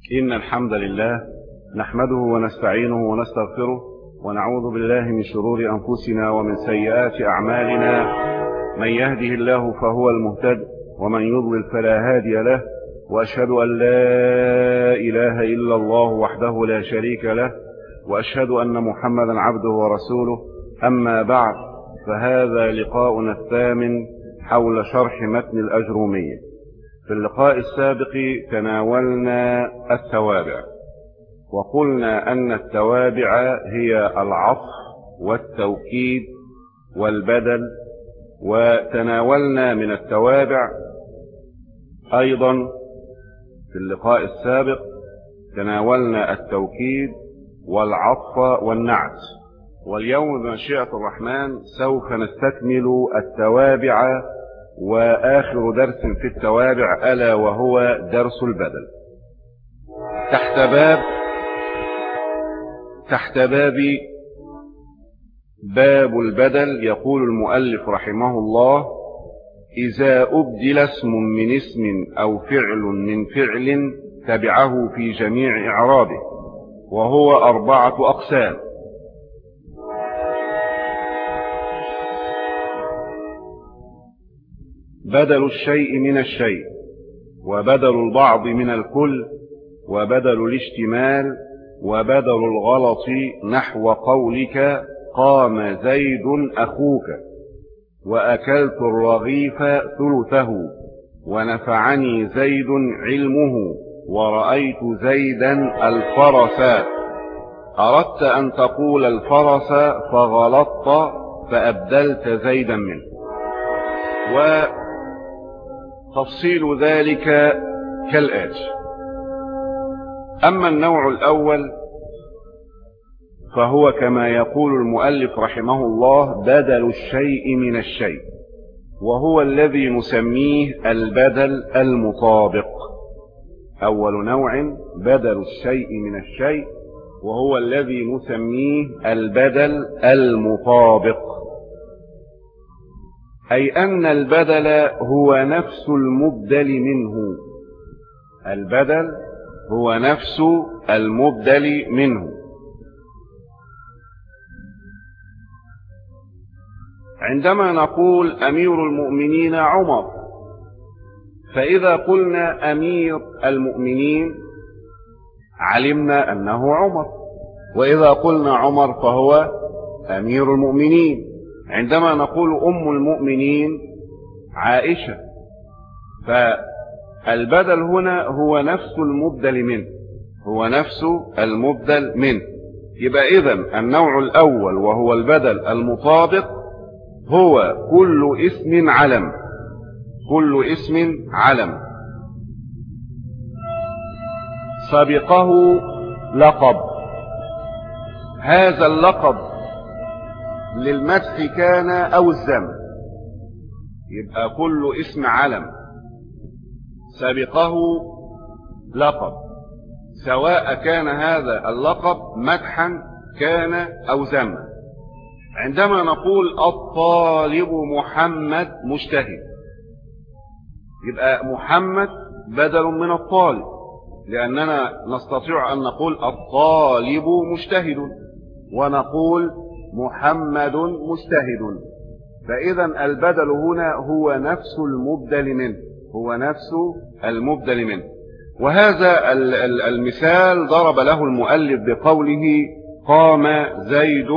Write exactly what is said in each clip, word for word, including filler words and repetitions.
إن الحمد لله نحمده ونستعينه ونستغفره ونعوذ بالله من شرور أنفسنا ومن سيئات أعمالنا. من يهده الله فهو المهتد ومن يضلل فلا هادي له، وأشهد أن لا إله إلا الله وحده لا شريك له، وأشهد أن محمدا عبده ورسوله. أما بعد، فهذا لقاؤنا الثامن حول شرح متن الأجرومية. في اللقاء السابق تناولنا التوابع، وقلنا أن التوابع هي العطف والتوكيد والبدل، وتناولنا من التوابع أيضا في اللقاء السابق تناولنا التوكيد والعطف والنعت. واليوم بمشيئة الرحمن سوف نستكمل التوابع، وآخر درس في التوابع ألا وهو درس البدل. تحت باب تحت باب باب البدل يقول المؤلف رحمه الله: إذا أبدل اسم من اسم أو فعل من فعل تبعه في جميع إعرابه، وهو أربعة أقسام: بدل الشيء من الشيء، وبدل البعض من الكل، وبدل الاشتمال، وبدل الغلط نحو قولك قام زيد أخوك، وأكلت الرغيف ثلثه، ونفعني زيد علمه، ورأيت زيدا الفرس. أردت أن تقول الفرس فغلطت فأبدلت زيدا منه. وتفصيل ذلك كالآتي: أما النوع الأول فهو كما يقول المؤلف رحمه الله بدل الشيء من الشيء، وهو الذي نسميه البدل المطابق. أول نوع بدل الشيء من الشيء، وهو الذي نسميه البدل المطابق، أي أن البدل هو نفس المبدل منه. البدل هو نفس المبدل منه. عندما نقول أمير المؤمنين عمر، فإذا قلنا أمير المؤمنين علمنا أنه عمر، وإذا قلنا عمر فهو أمير المؤمنين. عندما نقول أم المؤمنين عائشة، فالبدل هنا هو نفس المبدل منه، هو نفس المبدل منه. يبقى إذن النوع الأول وهو البدل المطابق هو كل اسم علم، كل اسم علم سبقه لقب. هذا اللقب للمدح كان أو الذم، يبقى كل اسم علم سبقه لقب، سواء كان هذا اللقب مدحا كان أو ذما. عندما نقول الطالب محمد مجتهد، يبقى محمد بدل من الطالب، لأننا نستطيع أن نقول الطالب مجتهد ونقول محمد مجتهد. فإذا البدل هنا هو نفس المبدل منه، هو نفس المبدل منه. وهذا المثال ضرب له المؤلف بقوله قام زيد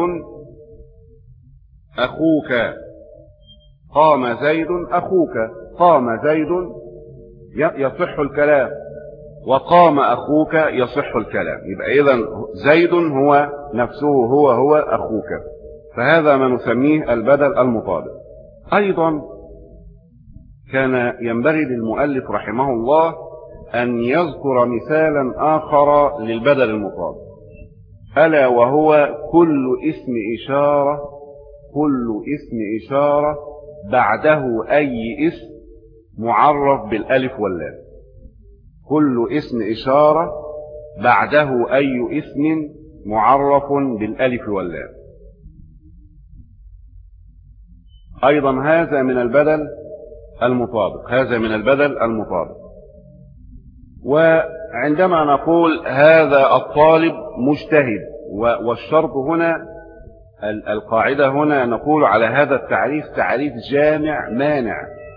أخوك، قام زيد أخوك. قام زيد يصح الكلام، وقام أخوك يصح الكلام. يبقى إذن زيد هو نفسه، هو هو أخوك. فهذا ما نسميه البدل المطابق. أيضا كان ينبغي للمؤلف رحمه الله أن يذكر مثالا آخر للبدل المطابق، ألا وهو كل اسم إشارة، كل اسم إشارة بعده أي اسم معرف بالألف واللام. كل اسم إشارة بعده أي اسم معرف بالألف واللام. أيضا هذا من البدل المطابق، هذا من البدل المطابق. وعندما نقول هذا الطالب مجتهد، والشرط هنا القاعدة هنا نقول على هذا التعريف تعريف جامع مانع.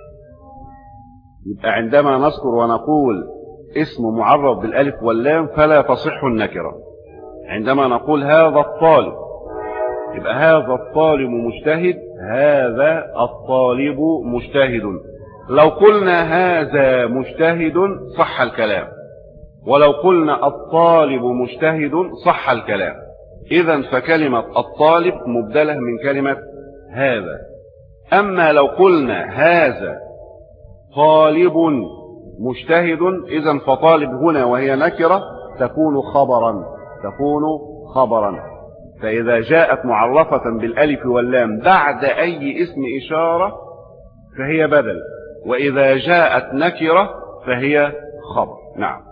يبقى عندما نذكر ونقول اسم معرف بالالف واللام فلا تصح النكرة. عندما نقول هذا الطالب يبقى هذا الطالب مجتهد، هذا الطالب مجتهد. لو قلنا هذا مجتهد صح الكلام، ولو قلنا الطالب مجتهد صح الكلام. إذن فكلمة الطالب مبدلة من كلمة هذا. أما لو قلنا هذا طالب مجتهد إذن فطالب هنا وهي نكرة تكون خبرا، تكون خبرا. فإذا جاءت معرفة بالألف واللام بعد أي اسم إشارة فهي بدل، وإذا جاءت نكرة فهي خبر. نعم.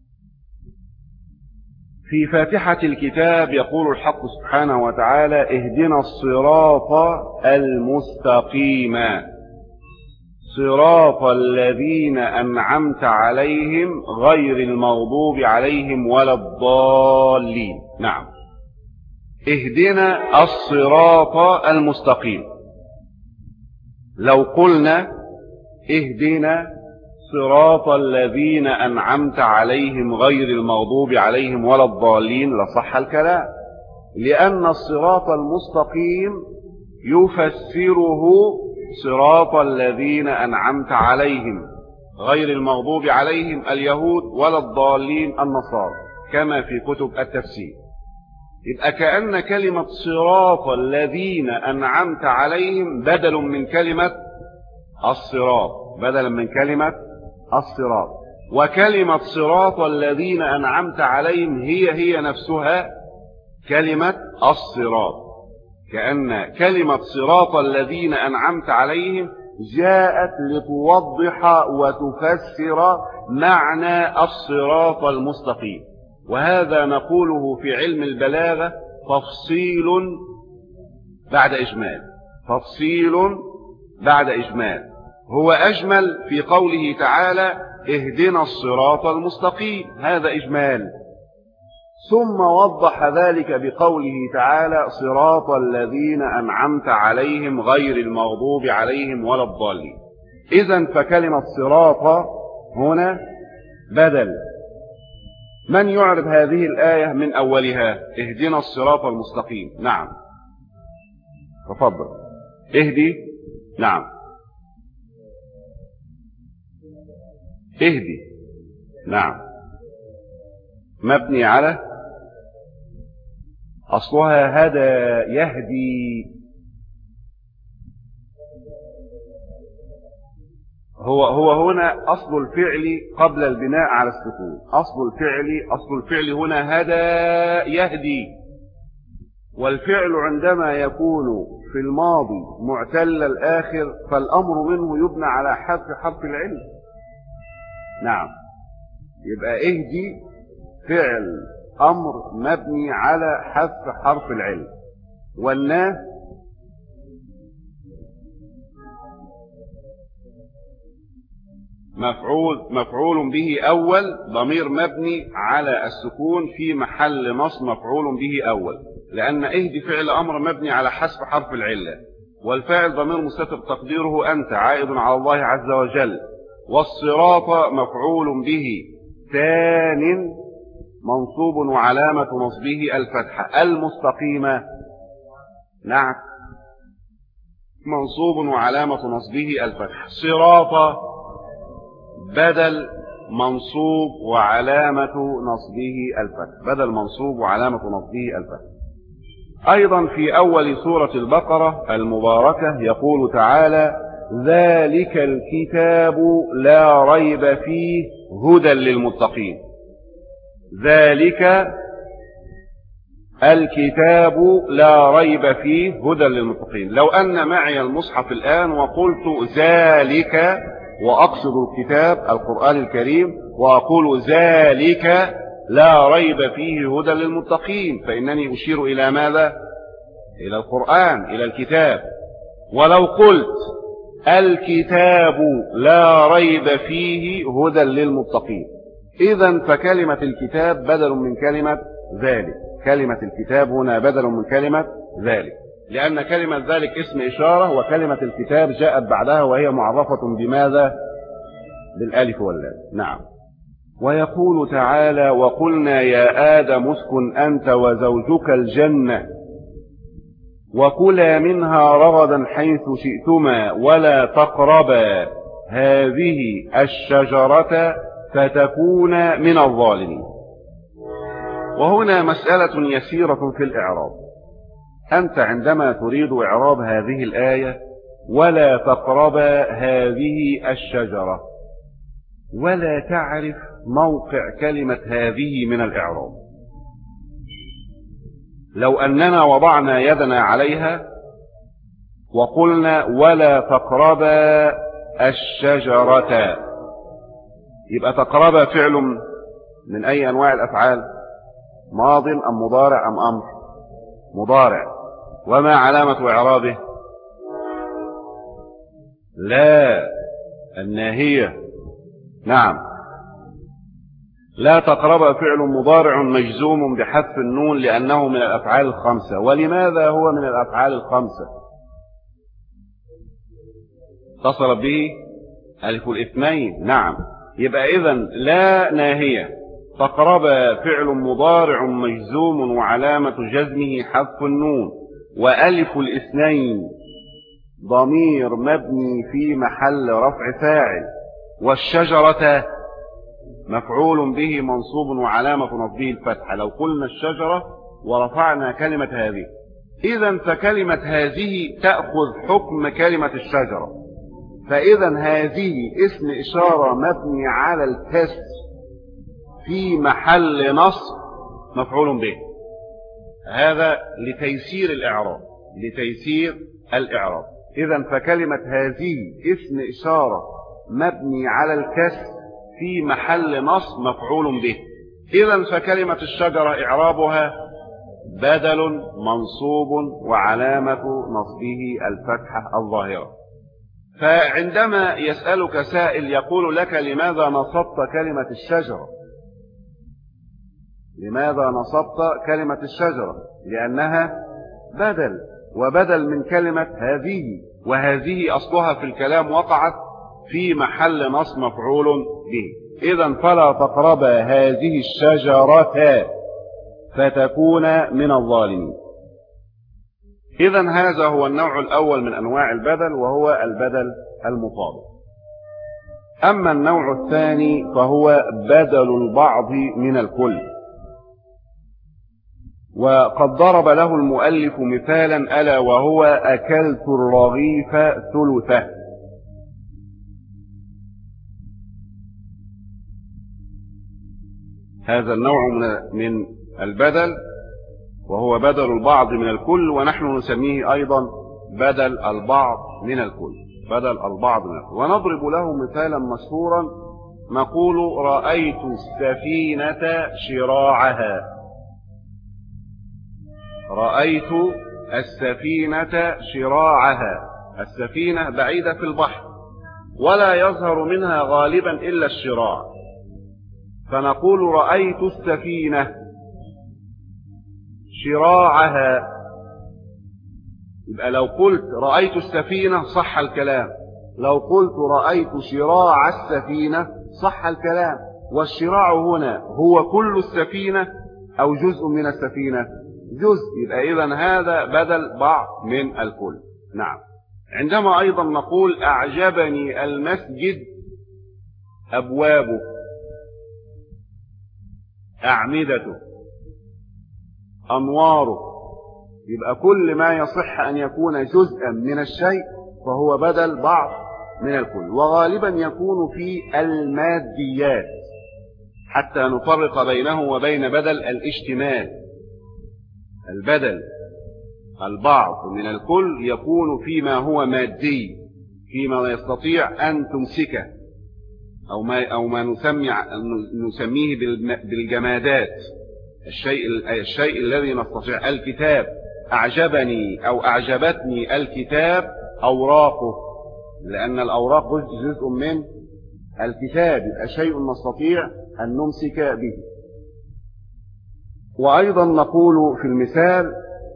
في فاتحة الكتاب يقول الحق سبحانه وتعالى اهدنا الصراط المستقيم صراط الذين أنعمت عليهم غير المغضوب عليهم ولا الضالين. نعم. اهدنا الصراط المستقيم. لو قلنا اهدنا صراط الذين أنعمت عليهم غير المغضوب عليهم ولا الضالين لصح الكلام، لأن الصراط المستقيم يفسره صراط الذين أنعمت عليهم غير المغضوب عليهم اليهود ولا الضالين النصارى كما في كتب التفسير. يبقى كأن كلمة صراط الذين أنعمت عليهم بدل من كلمة الصراط، بدلا من كلمة الصراط. وكلمة صراط الذين أنعمت عليهم هي هي نفسها كلمة الصراط، كأن كلمة صراط الذين أنعمت عليهم جاءت لتوضح وتفسر معنى الصراط المستقيم. وهذا نقوله في علم البلاغة تفصيل بعد إجمال، تفصيل بعد إجمال. هو أجمل في قوله تعالى اهدنا الصراط المستقيم، هذا إجمال، ثم وضح ذلك بقوله تعالى صراط الذين أنعمت عليهم غير المغضوب عليهم ولا الضالين. إذن فكلمة صراط هنا بدل. من يعرف هذه الآية من أولها؟ اهدنا الصراط المستقيم. نعم تفضل. اهدي. نعم اهدي. نعم مبني على أصلها هدى يهدي. هو هو هنا أصل الفعل قبل البناء على السكون. أصل الفعل أصل الفعل هنا هدى يهدي. والفعل عندما يكون في الماضي معتل الآخر فالأمر منه يبنى على حذف حرف العلة. نعم. يبقى اهدي فعل أمر مبني على حذف حرف العلة. والناس مفعول مفعول به أول ضمير مبني على السكون في محل نصب مفعول به أول، لأن اهدي فعل أمر مبني على حذف حرف العلة، والفاعل ضمير مستتر تقديره أنت عائد على الله عز وجل. والصراط مفعول به ثان منصوب وعلامة نصبه الفتحة. المستقيمة نعم منصوب وعلامة نصبه الفتحة. صراط بدل منصوب وعلامة نصبه الفتح، بدل منصوب وعلامة نصبه الفتح. أيضا في أول سورة البقرة المباركة يقول تعالى ذلك الكتاب لا ريب فيه هدى للمتقين. ذلك الكتاب لا ريب فيه هدى للمتقين. لو أن معي المصحف الآن وقلت ذلك وأقصد الكتاب القرآن الكريم وأقول ذلك لا ريب فيه هدى للمتقين فإنني أشير إلى ماذا؟ إلى القرآن، إلى الكتاب. ولو قلت الكتاب لا ريب فيه هدى للمتقين إذن فكلمة الكتاب بدل من كلمة ذلك. كلمة الكتاب هنا بدل من كلمة ذلك، لأن كلمة ذلك اسم إشارة، وكلمة الكتاب جاءت بعدها وهي معرفة بماذا؟ بالألف واللام. نعم. ويقول تعالى: وقلنا يا آدم اسكن أنت وزوجك الجنة وكلا منها رغدا حيث شئتما ولا تقربا هذه الشجرة فتكونا من الظالمين. وهنا مسألة يسيرة في الإعراب. أنت عندما تريد إعراب هذه الآية: ولا تقربا هذه الشجرة، ولا تعرف موقع كلمة هذه من الإعراب. لو أننا وضعنا يدنا عليها وقلنا ولا تقربا الشجرة، يبقى تقربا فعل من أي أنواع الأفعال؟ ماض أم مضارع أم أمر؟ مضارع. وما علامة إعرابه؟ لا، الناهية. نعم. لا تقرب فعل مضارع مجزوم بحذف النون لأنه من الأفعال الخمسة. ولماذا هو من الأفعال الخمسة؟ اتصل به ألف الاثنين. نعم. يبقى إذن لا ناهية، تقرب فعل مضارع مجزوم وعلامة جزمه حذف النون، وألف الاثنين ضمير مبني في محل رفع فاعل، والشجرة مفعول به منصوب وعلامة نصبه الفتحة. لو قلنا الشجرة ورفعنا كلمة هذه، إذن فكلمة هذه تأخذ حكم كلمة الشجرة. فإذن هذه اسم إشارة مبني على الكسر في محل نصب مفعول به. هذا لتيسير الإعراب، لتيسير الإعراب. إذن فكلمة هذه اسم إشارة مبني على الكسر في محل نصب مفعول به. إذن فكلمة الشجرة إعرابها بدل منصوب وعلامة نصبه الفتحة الظاهرة. فعندما يسألك سائل يقول لك: لماذا نصبت كلمة الشجرة؟ لماذا نصبت كلمة الشجرة؟ لأنها بدل، وبدل من كلمة هذه، وهذه أصلها في الكلام وقعت في محل نصب مفعول به. إذن فلا تقرب هذه الشجرة فتكون من الظالمين. إذن هذا هو النوع الأول من أنواع البدل، وهو البدل المطابق. أما النوع الثاني فهو بدل البعض من الكل، وقد ضرب له المؤلف مثالا ألا وهو: أكلت الرغيف ثلثه. هذا النوع من البدل وهو بدل البعض من الكل، ونحن نسميه أيضا بدل البعض من الكل. بدل البعض من الكل. ونضرب له مثالا مشهورا نقول: رأيت السفينة شراعها. رأيت السفينة شراعها. السفينة بعيدة في البحر ولا يظهر منها غالبا إلا الشراع، فنقول رأيت السفينة شراعها. يبقى لو قلت رأيت السفينة صح الكلام، لو قلت رأيت شراع السفينة صح الكلام. والشراع هنا هو كل السفينة أو جزء من السفينة؟ جزء. يبقى إذن هذا بدل بعض من الكل. نعم. عندما أيضا نقول: أعجبني المسجد أبوابه، أعمدته، أنواره، يبقى كل ما يصح أن يكون جزءا من الشيء فهو بدل بعض من الكل. وغالبا يكون في الماديات حتى نفرق بينه وبين بدل الاشتمال. البدل البعض من الكل يكون فيما هو مادي، فيما يستطيع أن تمسكه، أو ما, أو ما نسمي نسميه بالجمادات. الشيء, الشيء الذي نستطيع. الكتاب أعجبني أو أعجبتني الكتاب أوراقه، لأن الأوراق جزء من الكتاب، يبقى شيء نستطيع أن نمسك به. وأيضا نقول في المثال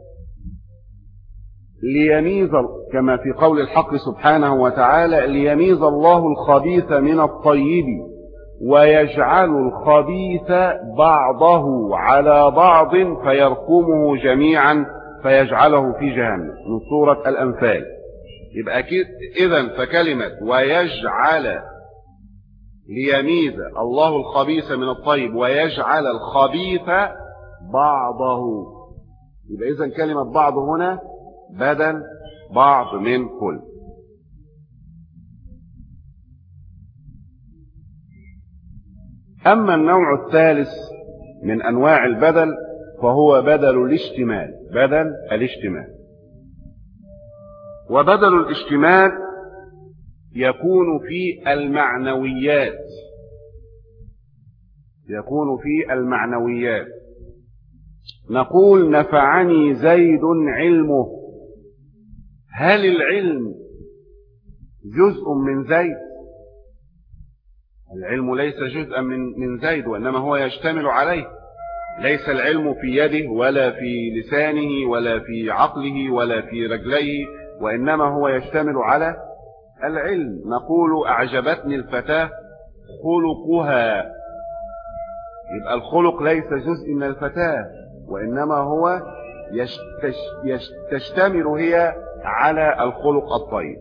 ليميز، كما في قول الحق سبحانه وتعالى: ليميز الله الخبيث من الطيب ويجعل الخبيث بعضه على بعض فيركمه جميعا فيجعله في جهنم، من سورة الأنفال. يبقى إذن فكلمة ويجعل، ليميز الله الخبيث من الطيب ويجعل الخبيث بعضه، يبقى إذن كلمة بعض هنا بدل بعض من كل. أما النوع الثالث من أنواع البدل فهو بدل الاشتمال، بدل الاشتمال. وبدل الاشتمال يكون في المعنويات، يكون في المعنويات. نقول: نفعني زيد علمه. هل العلم جزء من زيد؟ العلم ليس جزءا من من زيد، وإنما هو يشتمل عليه. ليس العلم في يده ولا في لسانه ولا في عقله ولا في رجليه، وإنما هو يشتمل على العلم. نقول: أعجبتني الفتاة خلقها. يبقى الخلق ليس جزء من الفتاة، وإنما هو يشتش يشتمل هي على الخلق الطيب.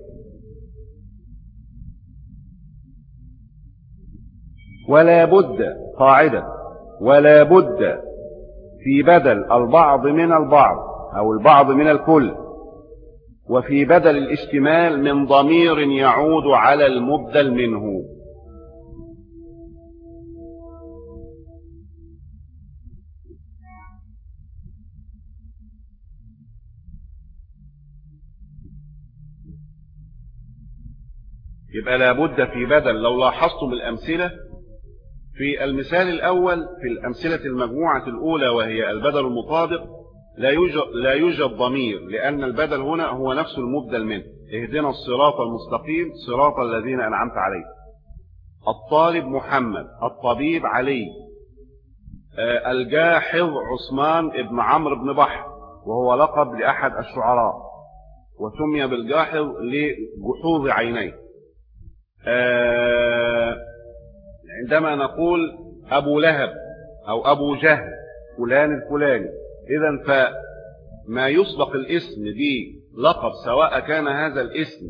ولا بد، قاعدة، ولا بد في بدل البعض من البعض أو البعض من الكل، وفي بدل الاشتمال، من ضمير يعود على المبدل منه. يبقى لابد في بدل، لو لاحظتم الأمثلة في المثال الأول في الأمثلة المجموعة الأولى وهي البدل المطابق، لا يوجد, لا يوجد ضمير، لأن البدل هنا هو نفس المبدل منه. اهدنا الصراط المستقيم صراط الذين أنعمت عليهم. الطالب محمد، الطبيب علي، آه الجاحظ عثمان ابن عمرو بن بحر، وهو لقب لأحد الشعراء، وسمي بالجاحظ لجحوظ عينيه. آه عندما نقول أبو لهب أو أبو جهل فلان الفلاني، إذن فما يسبق الاسم بلقب، سواء كان هذا الاسم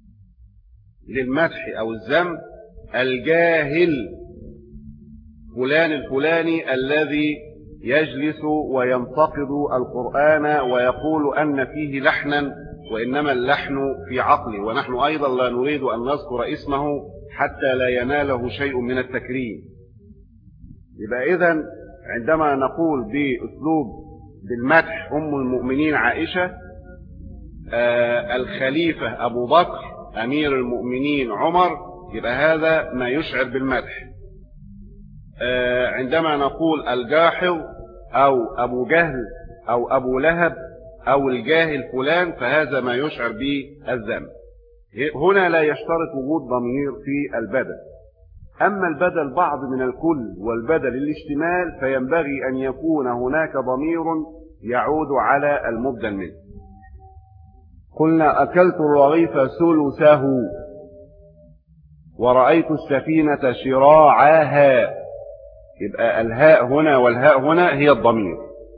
للمدح أو الذم. الجاهل فلان الفلاني الذي يجلس وينتقد القرآن ويقول أن فيه لحنا، وإنما اللحن في عقله، ونحن أيضا لا نريد أن نذكر اسمه حتى لا يناله شيء من التكريم. يبقى إذن عندما نقول بأسلوب بالمدح أم المؤمنين عائشة، آه الخليفة أبو بكر، أمير المؤمنين عمر، يبقى هذا ما يشعر بالمدح. آه عندما نقول الجاحظ أو أبو جهل أو أبو لهب أو الجاهل فلان، فهذا ما يشعر بالذم. هنا لا يشترط وجود ضمير في البدل. أما البدل بعض من الكل والبدل الاشتمال فينبغي أن يكون هناك ضمير يعود على المبدل منه. قلنا: أكلت الرغيف ثلثه ورأيت السفينة شراعها. يبقى الهاء هنا والهاء هنا هي الضمير.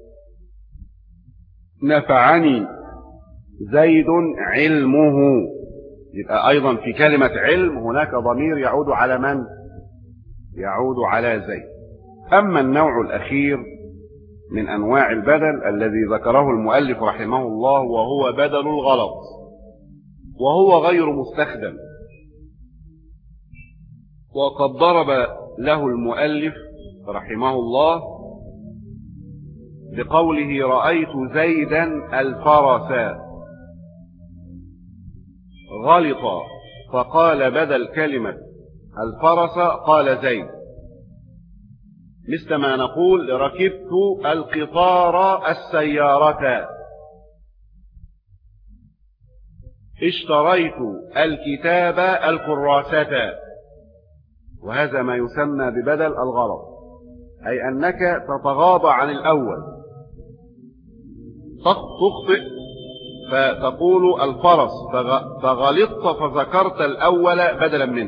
نفعني زيد علمه. يبقى أيضا في كلمة علم هناك ضمير يعود على من؟ يعود على زيد. أما النوع الأخير من أنواع البدل الذي ذكره المؤلف رحمه الله، وهو بدل الغلط، وهو غير مستخدم. وقد ضرب له المؤلف رحمه الله بقوله: رأيت زيدا الفرس. غلط فقال بدل كلمة الفرس قال زيد، مثل ما نقول: ركبت القطار السيارة، اشتريت الكتاب الكراسة. وهذا ما يسمى ببدل الغرض، أي أنك تتغاضى عن الأول، تخطئ فتقول الفرس فغلطت فذكرت الأول بدلا منه،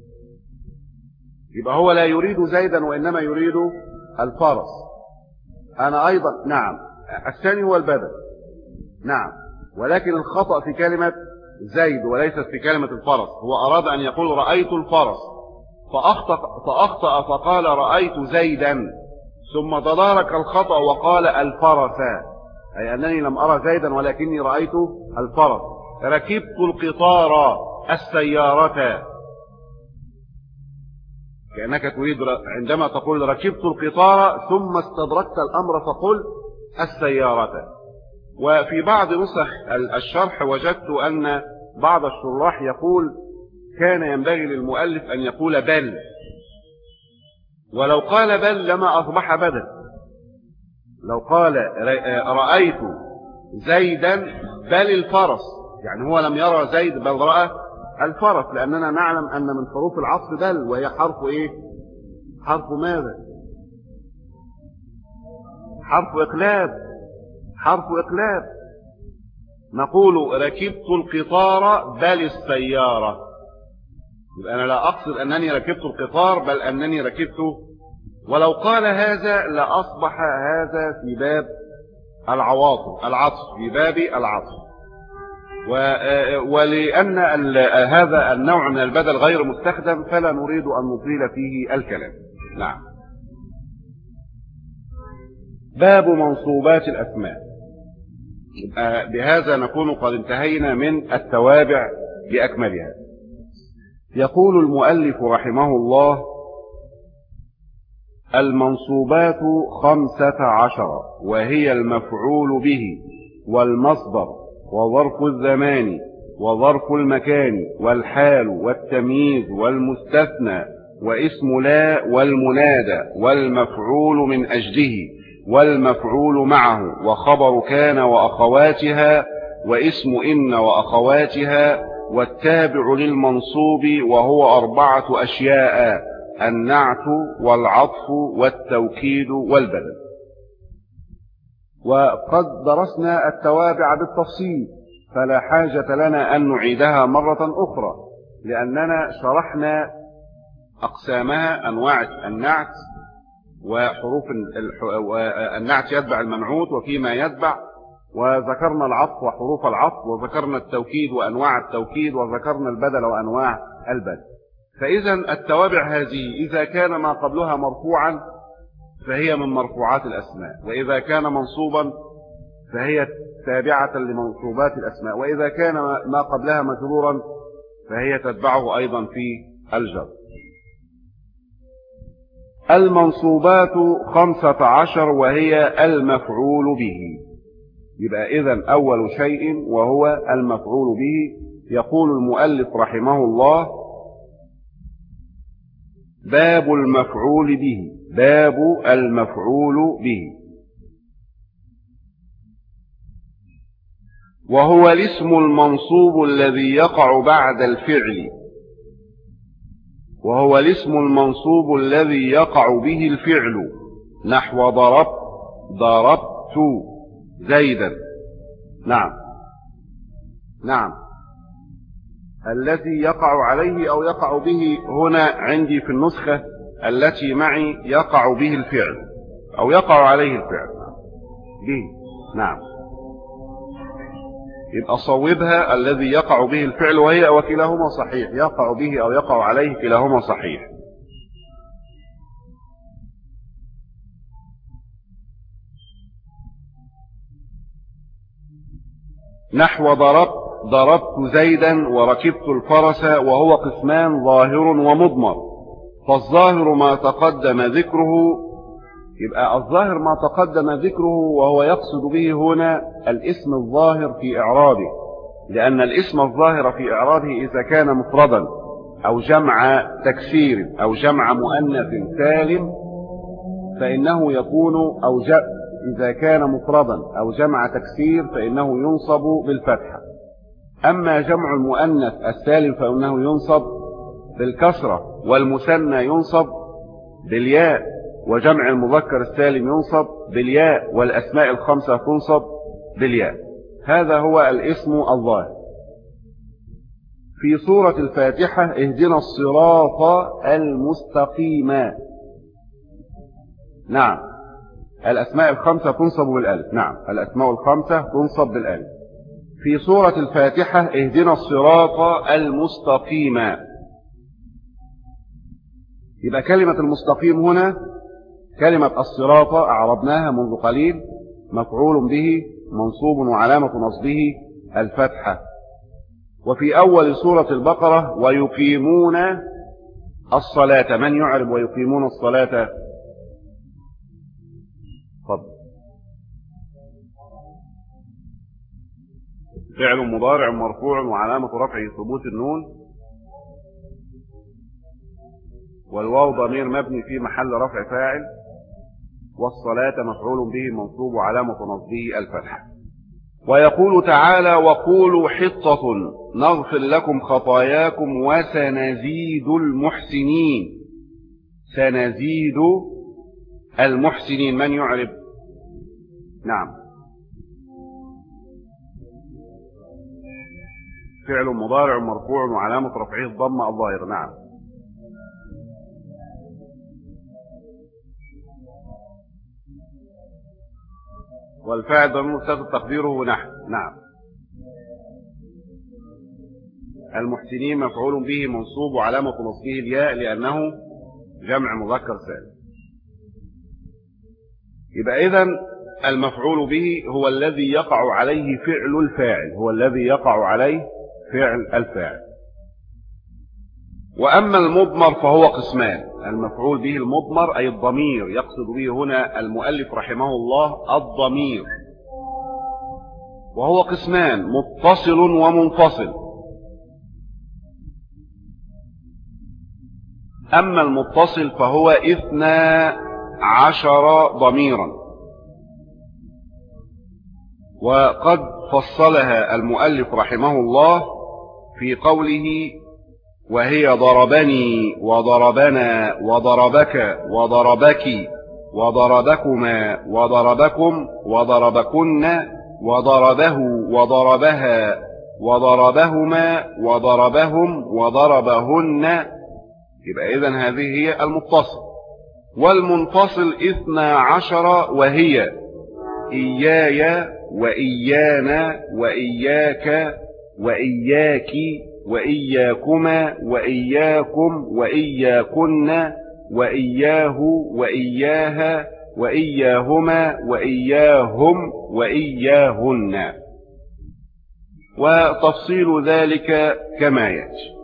يبقى هو لا يريد زيدا وإنما يريد الفرس. أنا أيضا نعم، الثاني هو البدل نعم، ولكن الخطأ في كلمة زيد وليست في كلمة الفرس. هو أراد أن يقول رأيت الفرس فأخطأ, فأخطأ فقال رأيت زيدا، ثم تدارك الخطأ وقال الفرس، أي أنني لم أرى زيدا ولكني رأيت الفرس. ركبت القطار السيارة، كأنك تريد عندما تقول ركبت القطار ثم استدركت الأمر فقل السيارة. وفي بعض نسخ الشرح وجدت أن بعض الشراح يقول كان ينبغي للمؤلف أن يقول بل، ولو قال بل لما أصبح بدل. لو قال رأيت زيدا بل الفرس، يعني هو لم يرى زيد بل رأى الفرس، لأننا نعلم أن من حروف العطف بل، وهي حرف إيه؟ حرف ماذا؟ حرف إقلاب، حرف إقلاب. نقول ركبت القطار بل السيارة، يبقى أنا لا أقصد أنني ركبت القطار بل أنني ركبت. ولو قال هذا لأصبح هذا في باب العواطف، العطف في باب العطف. ولأن هذا النوع من البدل غير مستخدم فلا نريد أن نطيل فيه الكلام. نعم. باب منصوبات الأسماء. بهذا نكون قد انتهينا من التوابع بأكملها. يقول المؤلف رحمه الله: المنصوبات خمسة عشر، وهي المفعول به والمصدر وظرف الزمان وظرف المكان والحال والتمييز والمستثنى واسم لا والمنادى والمفعول من أجله والمفعول معه وخبر كان وأخواتها واسم إن وأخواتها والتابع للمنصوب، وهو أربعة أشياء: النعت والعطف والتوكيد والبدل. وقد درسنا التوابع بالتفصيل فلا حاجة لنا أن نعيدها مرة أخرى، لأننا شرحنا أقسامها: أنواع النعت وحروف النعت يتبع المنعوت وفيما يتبع، وذكرنا العطف وحروف العطف، وذكرنا التوكيد وأنواع التوكيد، وذكرنا البدل وأنواع البدل. فإذا التوابع هذه إذا كان ما قبلها مرفوعا فهي من مرفوعات الأسماء، وإذا كان منصوبا فهي تابعة لمنصوبات الأسماء، وإذا كان ما قبلها مجرورا فهي تتبعه أيضا في الجر. المنصوبات خمسة عشر وهي المفعول به. يبقى إذن أول شيء وهو المفعول به. يقول المؤلف رحمه الله: باب المفعول به. باب المفعول به وهو الاسم المنصوب الذي يقع بعد الفعل وهو الاسم المنصوب الذي يقع به الفعل، نحو ضربت ضربت زيدا. نعم نعم الذي يقع عليه أو يقع به. هنا عندي في النسخة التي معي يقع به الفعل أو يقع عليه الفعل به. نعم، يبقى صوبها الذي يقع به الفعل، وهي وكلاهما صحيح، يقع به أو يقع عليه كلاهما صحيح. نحو ضربت ضربت زيدا وركبت الفرس، وهو قسمان ظاهر ومضمر. فالظاهر ما تقدم ذكره، يبقى الظاهر ما تقدم ذكره، وهو يقصد به هنا الاسم الظاهر في إعرابه، لأن الاسم الظاهر في إعرابه إذا كان مفردا أو جمع تكسير أو جمع مؤنث سالم فإنه يكون أو إذا كان مفردا أو جمع تكسير فإنه ينصب بالفتحة. أما جمع المؤنث السالم فإنه ينصب بالكسرة، والمثنى ينصب بالياء، وجمع المذكر السالم ينصب بالياء، والأسماء الخمسة تنصب بالياء. هذا هو الاسم الظاهر. في سورة الفاتحة اهدنا الصراط المستقيم. نعم، الأسماء الخمسة تنصب بالألف. نعم، الأسماء الخمسة تنصب بالألف. في سورة الفاتحة اهدنا الصراط المستقيم. يبقى كلمة المستقيم هنا كلمة الصراط أعربناها منذ قليل، مفعول به منصوب وعلامة نصبه الفتحة. وفي أول سورة البقرة ويقيمون الصلاة، من يعرب ويقيمون الصلاة؟ فضل. فعل مضارع مرفوع وعلامة رفعه ثبوت النون، والواو ضمير مبني في محل رفع فاعل، والصلاة مفعول به منصوب وعلامة نصبه الفتحة. ويقول تعالى وقولوا حطة نغفر لكم خطاياكم وسنزيد المحسنين. سنزيد المحسنين، من يعرب؟ نعم، فعل مضارع مرفوع وعلامة رفعه الضمة الظاهرة. نعم، والفاعل ضمير مستتر تقديره نحن. نعم، المحسنين مفعول به منصوب وعلامة نصبه الياء لأنه جمع مذكر سالم. يبقى إذن المفعول به هو الذي يقع عليه فعل الفاعل، هو الذي يقع عليه فعل الفاعل. وأما المضمر فهو قسمان. المفعول به المضمر أي الضمير، يقصد به هنا المؤلف رحمه الله الضمير، وهو قسمان متصل ومنفصل. أما المتصل فهو اثنا عشر ضميرا، وقد فصلها المؤلف رحمه الله في قوله وهي ضربني وضربنا وضربك وضربك وضربكما وضربكم وضربكن وضربه وضربها وضربهما وضربهم وضربهن. يبقى إذن هذه هي المتصل. والمنفصل اثنا عشر، وهي إياي وإيانا وإياك وإياك وإياكما وإياكم وإياكن وإياه وإياها وإياهما وإياهم وإياهن، وتفصيل ذلك كما يأتي.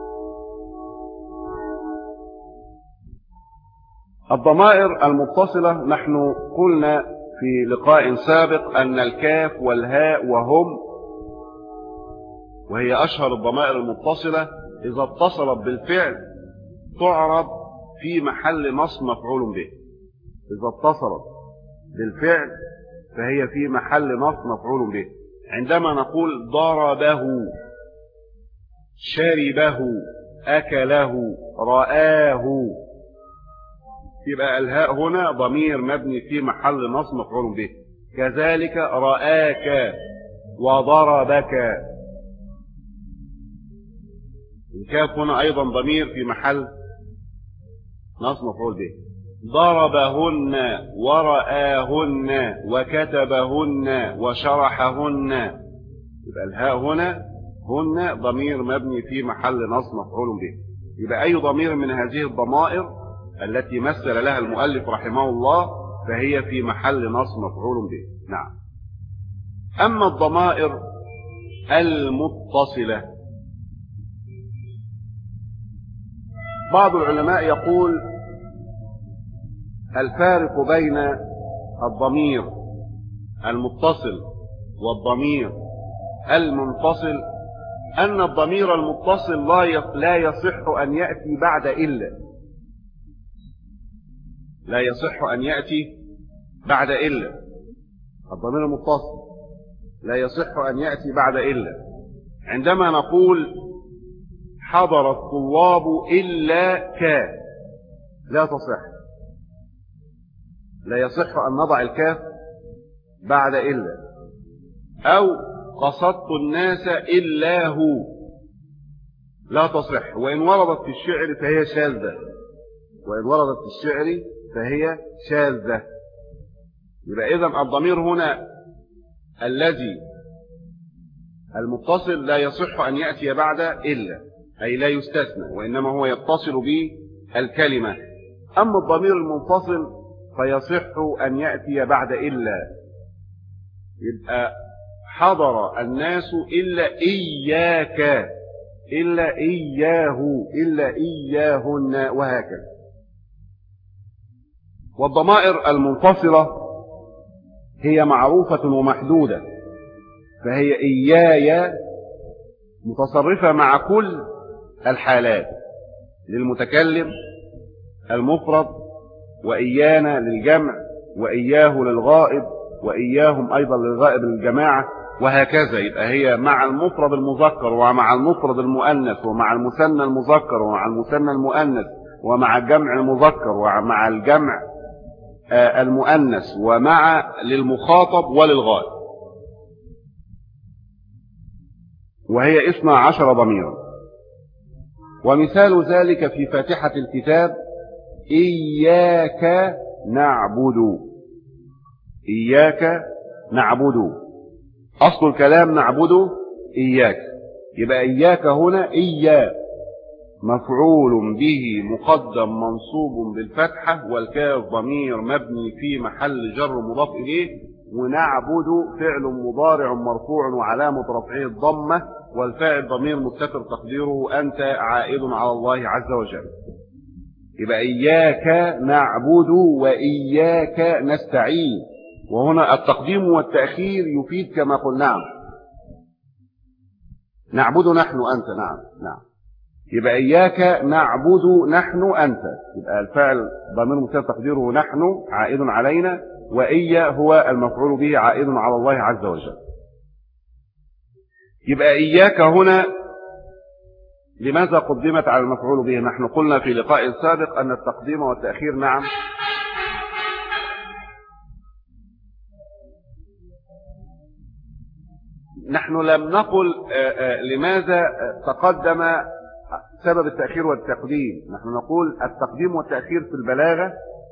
الضمائر المتصلة، نحن قلنا في لقاء سابق أن الكاف والهاء وهم، وهي أشهر الضمائر المتصلة، إذا اتصلت بالفعل تعرب في محل نصب مفعول به. إذا اتصلت بالفعل فهي في محل نصب مفعول به. عندما نقول ضربه، شربه، أكله، رآه، يبقى الهاء هنا ضمير مبني في محل نصب مفعول به. كذلك رآك وضربك. الكاف هنا أيضا ضمير في محل نصب مفعول به. ضربهن ورآهن وكتبهن وشرحهن. يبقى الهاء هنا هن ضمير مبني في محل نصب مفعول به. يبقى أي ضمير من هذه الضمائر التي مثل لها المؤلف رحمه الله فهي في محل نصب مفعول به. نعم. أما الضمائر المتصلة، بعض العلماء يقول الفارق بين الضمير المتصل والضمير المنفصل أن الضمير المتصل لا يصح أن يأتي بعد إلا، لا يصح أن يأتي بعد إلا. الضمير المتصل لا يصح أن يأتي بعد إلا. عندما نقول حضر الطلاب إلا كان، لا تصح، لا يصح أن نضع الكاف بعد إلا. أو قصدت الناس إلا هو، لا تصح، وإن وردت في الشعر فهي شاذة، وإن وردت في الشعر فهي شاذة. يبقى إذن الضمير هنا الذي المتصل لا يصح أن يأتي بعد إلا، أي لا يستثنى، وإنما هو يتصل بالكلمة. أما الضمير المنفصل فيصح أن يأتي بعد إلا. يبقى حضر الناس إلا إياك، إلا إياه، إلا إياهن، وهكذا. والضمائر المنفصلة هي معروفة ومحدودة، فهي إياي متصرفة مع كل الحالات، للمتكلم المفرد، وإيانا للجمع، وإياه للغائب، وإياهم أيضا للغائب الجماعة، وهكذا. يبقى هي مع المفرد المذكر ومع المفرد المؤنث ومع المثنى المذكر ومع المثنى المؤنث ومع الجمع المذكر ومع الجمع المؤنث ومع للمخاطب وللغائب، وهي اثنا عشر ضميرا. ومثال ذلك في فاتحة الكتاب إياك نعبد، إياك نعبد، أصل الكلام نعبد إياك. يبقى إياك هنا إياك مفعول به مقدم منصوب بالفتحة، والكاف ضمير مبني في محل جر مضاف إليه، ونعبد فعل مضارع مرفوع وعلامة رفعه الضمة، والفاعل ضمير مستتر تقديره أنت عائد على الله عز وجل. يبقى إياك نعبد وإياك نستعين. وهنا التقديم والتأخير يفيد كما قلنا. نعم نعبد نحن أنت، نعم نعم. يبقى إياك نعبد نحن أنت، يبقى الفعل ضمير مستتر تقديره نحن عائد علينا، وإيا هو المفعول به عائد على الله عز وجل. يبقى إياك هنا لماذا قدمت على المفعول به؟ نحن قلنا في لقاء سابق أن التقديم والتأخير نعم نحن لم نقل لماذا تقدم سبب التأخير والتقديم. نحن نقول التقديم والتأخير في البلاغة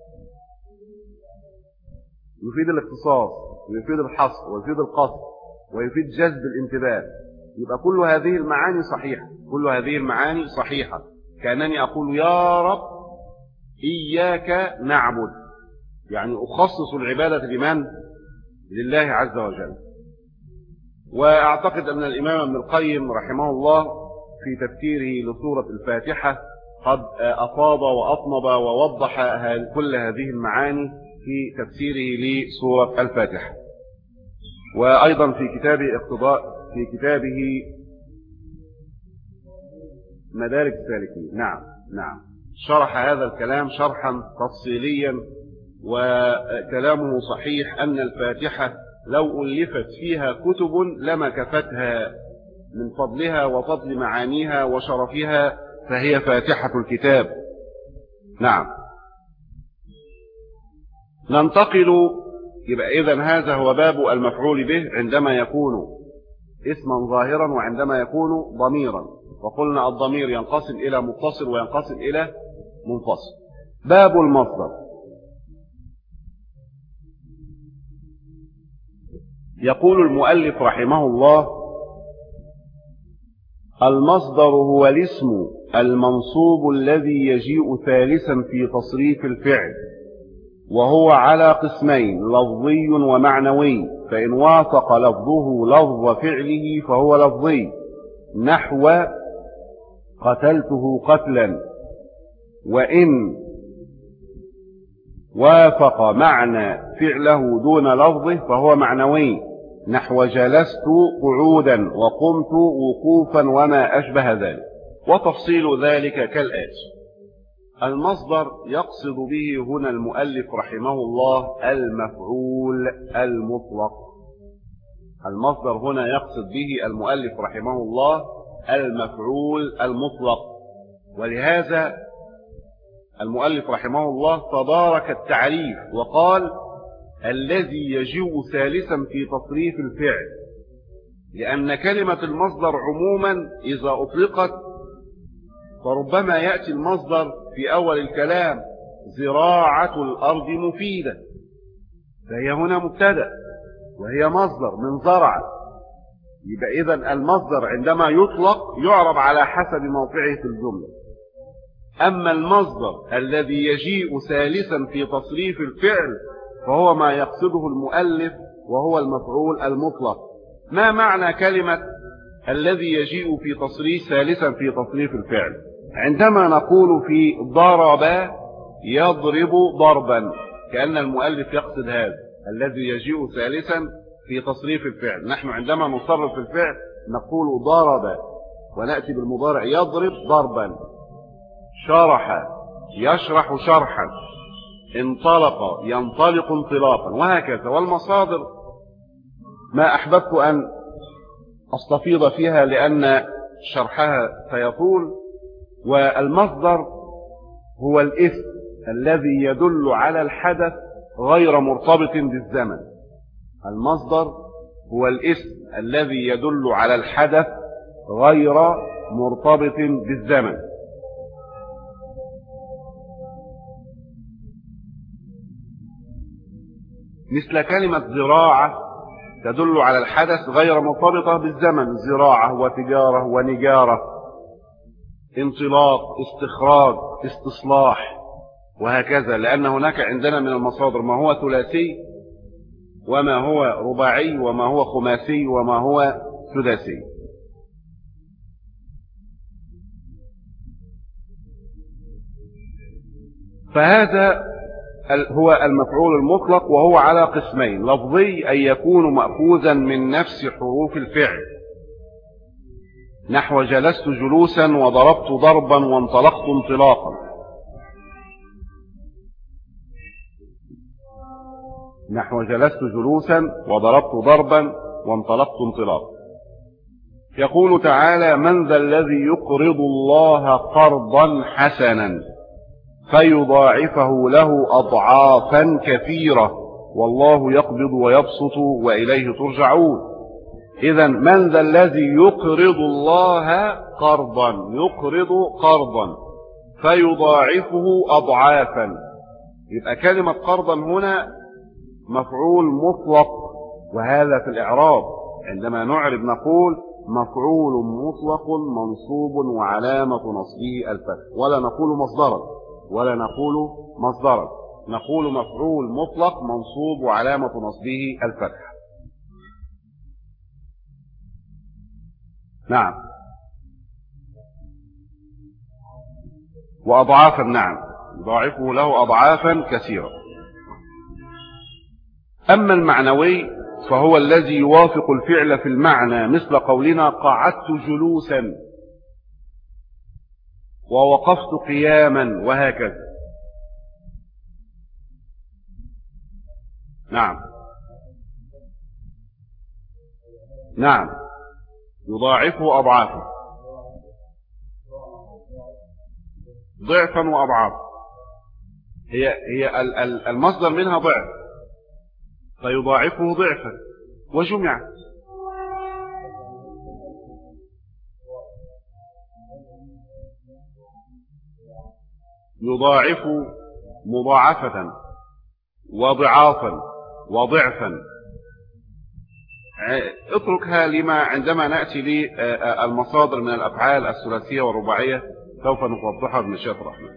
يفيد الاختصاص ويفيد الحصر ويفيد القصر ويفيد جذب الانتباه. يبقى كل هذه المعاني صحيحة، كل هذه المعاني صحيحة. كأنني أقول يا رب إياك نعبد، يعني أخصص العبادة لمن؟ لله عز وجل. وأعتقد أن الإمام ابن القيم رحمه الله في تفسيره لسورة الفاتحة قد أفاض وأطنب ووضح كل هذه المعاني في تفسيره لسورة الفاتحة. وأيضا في كتاب اقتضاء في كتابه مدارك السالكين نعم نعم شرح هذا الكلام شرحا تفصيليا، وكلامه صحيح أن الفاتحة لو ألفت فيها كتب لما كفتها من فضلها وفضل معانيها وشرفها، فهي فاتحة الكتاب. نعم ننتقل. يبقى إذن هذا هو باب المفعول به عندما يكون اسما ظاهرا وعندما يكون ضميرا. وقلنا الضمير ينقسم إلى متصل وينقسم إلى منفصل. باب المصدر. يقول المؤلف رحمه الله: المصدر هو الاسم المنصوب الذي يجيء ثالثا في تصريف الفعل، وهو على قسمين: لفظي ومعنوي. فإن وافق لفظه لفظ فعله فهو لفظي، نحو قتلته قتلا. وإن وافق معنى فعله دون لفظه فهو معنوي، نحو جلست قعودا وقمت وقوفا وما أشبه ذلك. وتفصيل ذلك كالآتي: المصدر يقصد به هنا المؤلف رحمه الله المفعول المطلق. المصدر هنا يقصد به المؤلف رحمه الله المفعول المطلق. ولهذا المؤلف رحمه الله تدارك التعريف وقال الذي يجيء ثالثا في تصريف الفعل، لأن كلمة المصدر عموما إذا أطلقت فربما يأتي المصدر في أول الكلام زراعة الأرض مفيدة، فهي هنا مبتدأ وهي مصدر من زرع. يبقى إذن المصدر عندما يطلق يعرب على حسب موقعه في الجملة. أما المصدر الذي يجيء ثالثا في تصريف الفعل فهو ما يقصده المؤلف وهو المفعول المطلق. ما معنى كلمة الذي يجيء في تصريف ثالثا في تصريف الفعل؟ عندما نقول في ضرب يضرب ضربا كأن المؤلف يقصد هذا الذي يجيء ثالثا في تصريف الفعل. نحن عندما نصرف الفعل نقول ضرب ونأتي بالمضارع يضرب ضربا، شرح يشرح شرحا، انطلق ينطلق انطلاقا، وهكذا. والمصادر ما أحببت أن أستفيض فيها لأن شرحها سيطول. والمصدر هو الاسم الذي يدل على الحدث غير مرتبط بالزمن. المصدر هو الاسم الذي يدل على الحدث غير مرتبط بالزمن. مثل كلمة زراعة تدل على الحدث غير مرتبطة بالزمن، زراعة وتجارة ونجارة، انطلاق، استخراج، استصلاح، وهكذا. لأن هناك عندنا من المصادر ما هو ثلاثي وما هو رباعي وما هو خماسي وما هو سداسي. فهذا هو المفعول المطلق، وهو على قسمين: لفظي أي يكون مأخوذا من نفس حروف الفعل، نحو جلست جلوسا وضربت ضربا وانطلقت انطلاقا. نحو جلست جلوسا وضربت ضربا وانطلقت انطلاقا. يقول تعالى: من ذا الذي يقرض الله قرضا حسنا فيضاعفه له أضعافا كثيرة والله يقبض ويبسط وإليه ترجعون. إذن من ذا الذي يقرض الله قرضا، يقرض قرضا فيضاعفه أضعافا. يبقى كلمة قرضا هنا مفعول مطلق، وهذا في الإعراب عندما نعرب نقول مفعول مطلق منصوب وعلامة نصبه الفتح، ولا نقول مصدرا ولا نقول مصدرا، نقول مفعول مطلق منصوب وعلامة نصبه الفتح. نعم. وأضعافا، نعم، يضاعفه له أضعافا كثيرة. أما المعنوي فهو الذي يوافق الفعل في المعنى، مثل قولنا قعدت جلوسا ووقفت قياما، وهكذا. نعم نعم يضاعفه أضعافا، ضعفا وأضعافا. هي هي المصدر منها ضعف، فيضاعفه ضعفا وجمع. يضاعف مضاعفة وضعافا وضعفا. اتركها لما عندما نأتي للمصادر من الأفعال الثلاثية والرباعية سوف نوضحها بمشيئة الرحمن.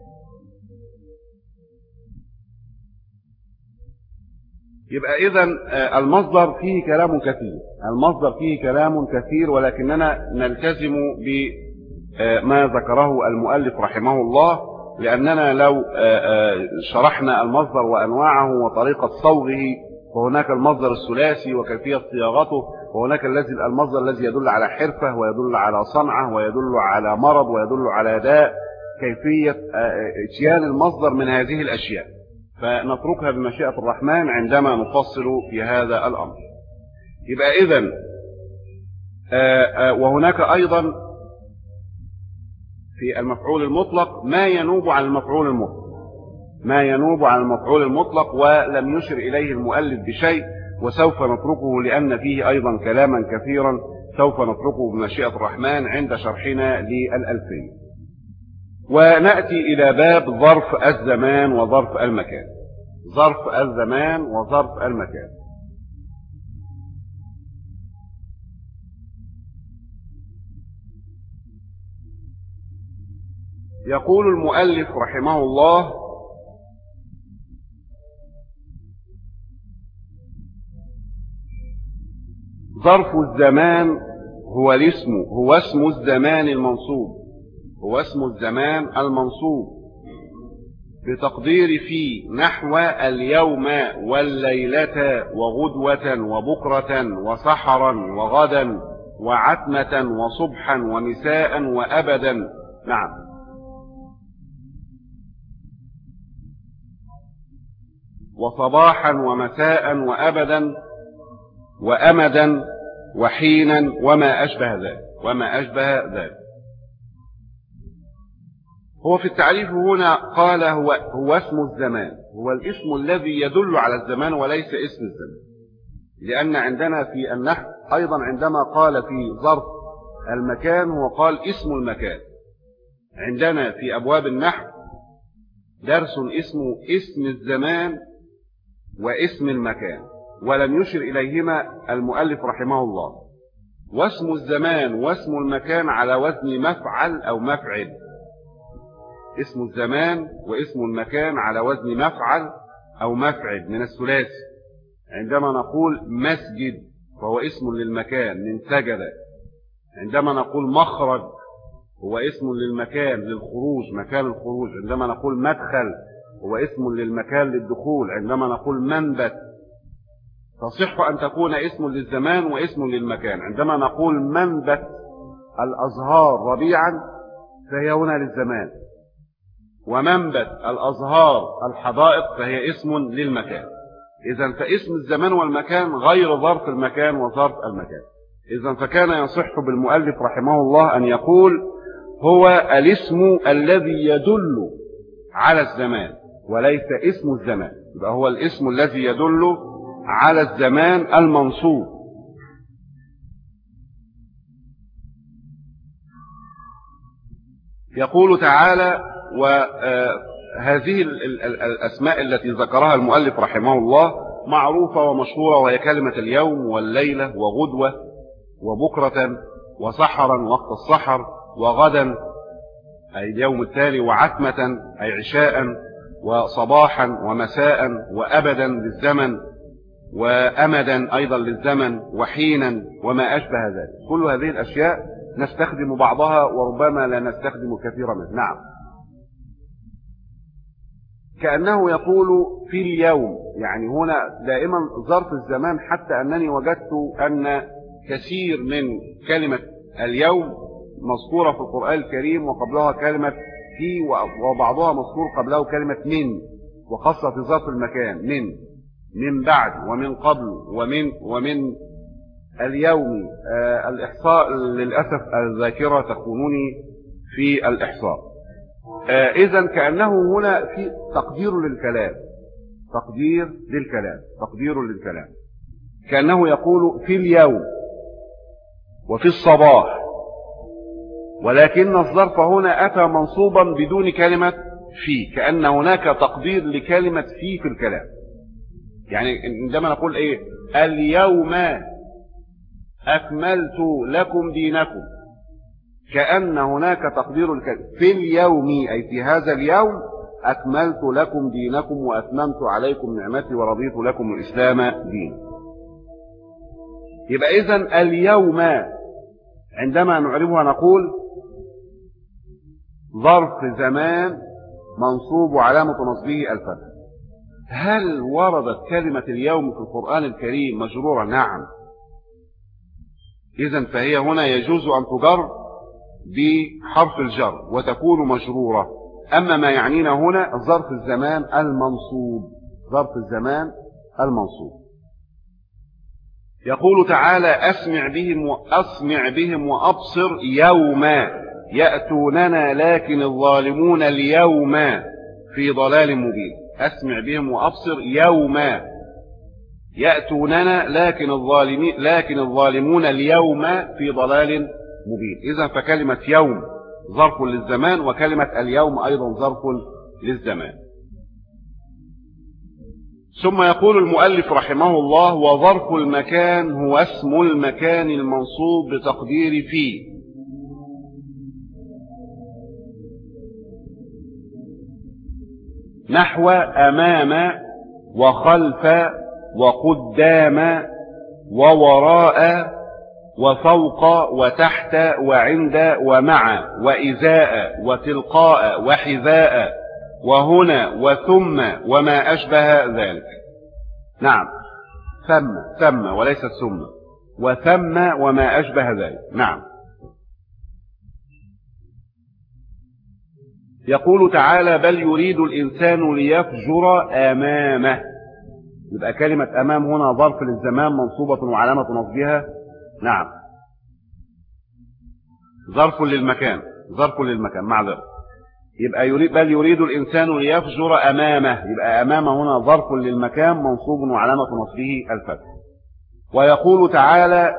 يبقى إذن المصدر فيه كلام كثير، المصدر فيه كلام كثير، ولكننا نلتزم بما ذكره المؤلف رحمه الله، لأننا لو شرحنا المصدر وأنواعه وطريقة صوغه فهناك المصدر الثلاثي وكيفية صياغته، وهناك الذي المصدر الذي يدل على حرفة ويدل على صنعة ويدل على مرض ويدل على داء، كيفية اتيان المصدر من هذه الأشياء، فنتركها بمشيئة الرحمن عندما نفصل في هذا الأمر. يبقى إذن وهناك أيضا في المفعول المطلق ما ينوب عن المفعول المطلق ما ينوب عن المفعول المطلق ولم يشر إليه المؤلف بشيء، وسوف نتركه لأن فيه أيضا كلاما كثيرا سوف نتركه بمشيئة الرحمن عند شرحنا للألفية. ونأتي إلى باب ظرف الزمان وظرف المكان. ظرف الزمان وظرف المكان. يقول المؤلف رحمه الله: ظرف الزمان هو الاسم هو اسم الزمان المنصوب هو اسم الزمان المنصوب بتقدير في نحو اليوم والليلة وغدوة وبكرة وسحرا وغدا وعتمة وصبحا ومساء وأبدا. نعم. وصباحا ومساء وأبدا وأمدا وحينا وما أشبه ذلك وما أشبه ذلك. هو في التعريف هنا قال هو, هو اسم الزمان، هو الاسم الذي يدل على الزمان وليس اسم الزمان، لأن عندنا في النحو أيضا عندما قال في ظرف المكان هو قال اسم المكان. عندنا في أبواب النحو درس اسمه اسم الزمان واسم المكان، ولم يشر إليهما المؤلف رحمه الله. واسم الزمان واسم المكان على وزن مفعل أو مفعل. اسم الزمان واسم المكان على وزن مفعل أو مفعل من الثلاثي. عندما نقول مسجد فهو اسم للمكان من سجد. عندما نقول مخرج هو اسم للمكان للخروج مكان الخروج. عندما نقول مدخل هو اسم للمكان للدخول. عندما نقول منبت تصح أن تكون اسم للزمان واسم للمكان. عندما نقول منبت الأزهار ربيعا فهي هنا للزمان، ومنبت الأزهار الحدائق فهي اسم للمكان. إذن فاسم الزمان والمكان غير ظرف المكان وظرف المكان. إذن فكان يصح بالمؤلف رحمه الله أن يقول هو الاسم الذي يدل على الزمان وليس اسم الزمان، يبقى هو الاسم الذي يدل على الزمان المنصوب. يقول تعالى: وهذه الأسماء التي ذكرها المؤلف رحمه الله معروفة ومشهورة، وهي كلمة اليوم والليلة وغدوة وبكرة وسحرا وقت السحر وغدا أي اليوم التالي وعتمة أي عشاء وصباحا ومساء وأبدا للزمن وأمدا أيضا للزمن وحينا وما أشبه ذلك. كل هذه الأشياء نستخدم بعضها وربما لا نستخدم كثيرا منها. نعم. كأنه يقول في اليوم، يعني هنا دائما ظرف الزمان، حتى أنني وجدت أن كثير من كلمة اليوم مذكورة في القرآن الكريم وقبلها كلمة في، وبعضها مذكور قبله كلمة من، وخاصة في ظرف المكان من من بعد ومن قبل ومن ومن اليوم. آه الإحصاء للأسف الذاكرة تخونني في الإحصاء. آه إذن كأنه هنا في تقدير للكلام تقدير للكلام تقدير للكلام كأنه يقول في اليوم وفي الصباح، ولكن الظرف هنا أتى منصوبا بدون كلمة في، كأن هناك تقدير لكلمة في في الكلام. يعني عندما نقول ايه اليوم أكملت لكم دينكم، كأن هناك تقدير الكلمة في اليوم أي في هذا اليوم أكملت لكم دينكم وأتممت عليكم نعمتي ورضيت لكم الإسلام دين. يبقى إذن اليوم عندما نعربها نقول ظرف زمان منصوب وعلامة نصبه الفتح. هل وردت كلمة اليوم في القرآن الكريم مجرورة؟ نعم. إذن فهي هنا يجوز أن تجر بحرف الجر وتكون مجرورة. أما ما يعنينا هنا ظرف الزمان المنصوب ظرف الزمان المنصوب. يقول تعالى أسمع بهم وأسمع بهم وأبصر يوم يأتوننا لكن الظالمون اليوم في ضلال مبين. أسمع بهم وأبصر يوم يأتوننا لكن الظالمين لكن الظالمون اليوم في ضلال مبين. إذا فكلمة يوم ظرف للزمان، وكلمة اليوم أيضا ظرف للزمان. ثم يقول المؤلف رحمه الله: وظرف المكان هو اسم المكان المنصوب بتقدير فيه، نحو أمام وخلف وقدام ووراء وفوق وتحت وعند ومع وإزاء وتلقاء وحذاء وهنا وثم وما أشبه ذلك. نعم، ثم ثم وليس ثم، وثم وما أشبه ذلك. نعم. يقول تعالى: بل يريد الإنسان ليفجر أمامه. يبقى كلمة أمام هنا ظرف للزمان منصوبة وعلامة نصبها نعم ظرف للمكان ظرف للمكان معذرة. يبقى يريد بل يريد الإنسان ليفجر أمامه، يبقى أمامه هنا ظرف للمكان منصوب وعلامة نصبه الفتح. ويقول تعالى: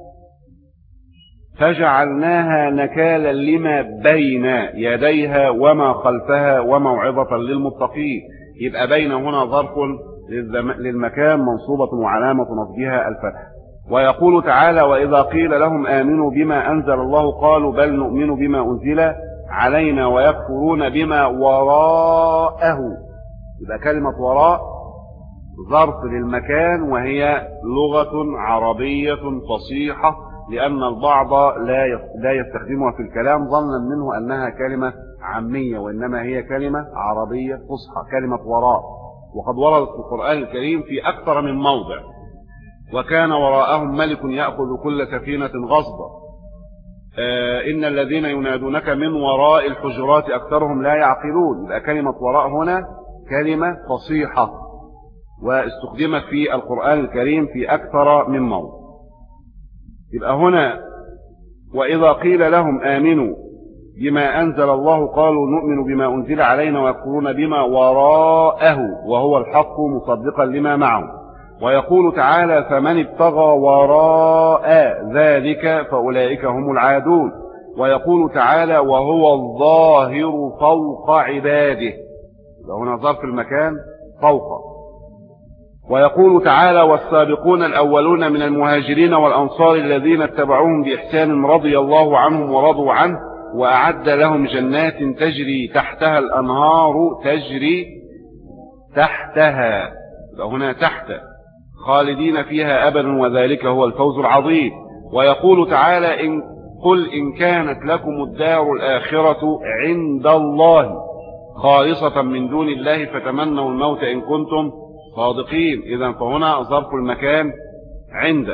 فجعلناها نكالا لما بين يديها وما خلفها وموعظة للمتقين. يبقى بين هنا ظرف للمكان منصوبة وعلامة نصبها الفتح. ويقول تعالى: وإذا قيل لهم آمنوا بما أنزل الله قالوا بل نؤمن بما أنزل علينا ويكفرون بما وراءه. يبقى كلمة وراء ظرف للمكان، وهي لغة عربية فصيحة، لأن البعض لا لا يستخدمها في الكلام ظنا منه أنها كلمة عامية، وإنما هي كلمة عربية فصحى، كلمة وراء. وقد وردت في القرآن الكريم في أكثر من موضع: وكان وراءهم ملك يأخذ كل سفينة غصبا، آه إن الذين ينادونك من وراء الحجرات أكثرهم لا يعقلون. يبقى كلمة وراء هنا كلمة فصيحة، واستخدمت في القرآن الكريم في أكثر من موضع. يبقى هنا وإذا قيل لهم آمنوا بما أنزل الله قالوا نؤمن بما أنزل علينا ويكفرون بما وراءه وهو الحق مصدقا لما معه. ويقول تعالى: فمن ابتغى وراء ذلك فأولئك هم العادون. ويقول تعالى: وهو الظاهر فوق عباده. هنا ظرف المكان فوق. ويقول تعالى: والسابقون الأولون من المهاجرين والأنصار الذين اتبعوهم بإحسان رضي الله عنهم ورضوا عنه وأعد لهم جنات تجري تحتها الأنهار تجري تحتها. هنا تحت خالدين فيها أبدا وذلك هو الفوز العظيم. ويقول تعالى: إن قل إن كانت لكم الدار الآخرة عند الله خالصة من دون الله فتمنوا الموت إن كنتم صادقين. إذن فهنا ظرف المكان عند.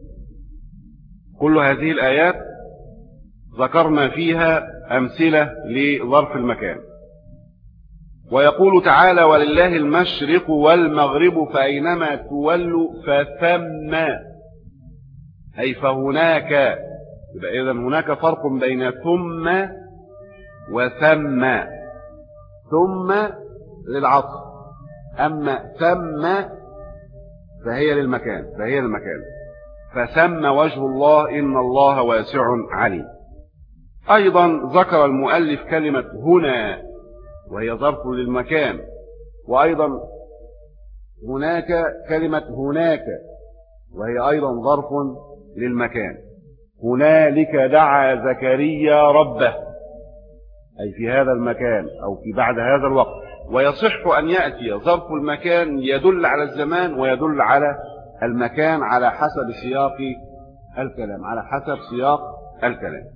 كل هذه الآيات ذكرنا فيها أمثلة لظرف المكان. ويقول تعالى: ولله المشرق والمغرب فأينما تولوا فثم، أي فهناك. يبقى إذن هناك فرق بين ثم وثم. ثم للعطف، أما ثم فهي للمكان فهي للمكان فثم وجه الله إن الله واسع عليم. أيضا ذكر المؤلف كلمة هنا وهي ظرف للمكان، وأيضا هناك كلمة هناك وهي أيضا ظرف للمكان. هنالك دعا زكريا ربه، أي في هذا المكان أو في بعد هذا الوقت. ويصح أن يأتي ظرف المكان يدل على الزمان ويدل على المكان على حسب سياق الكلام على حسب سياق الكلام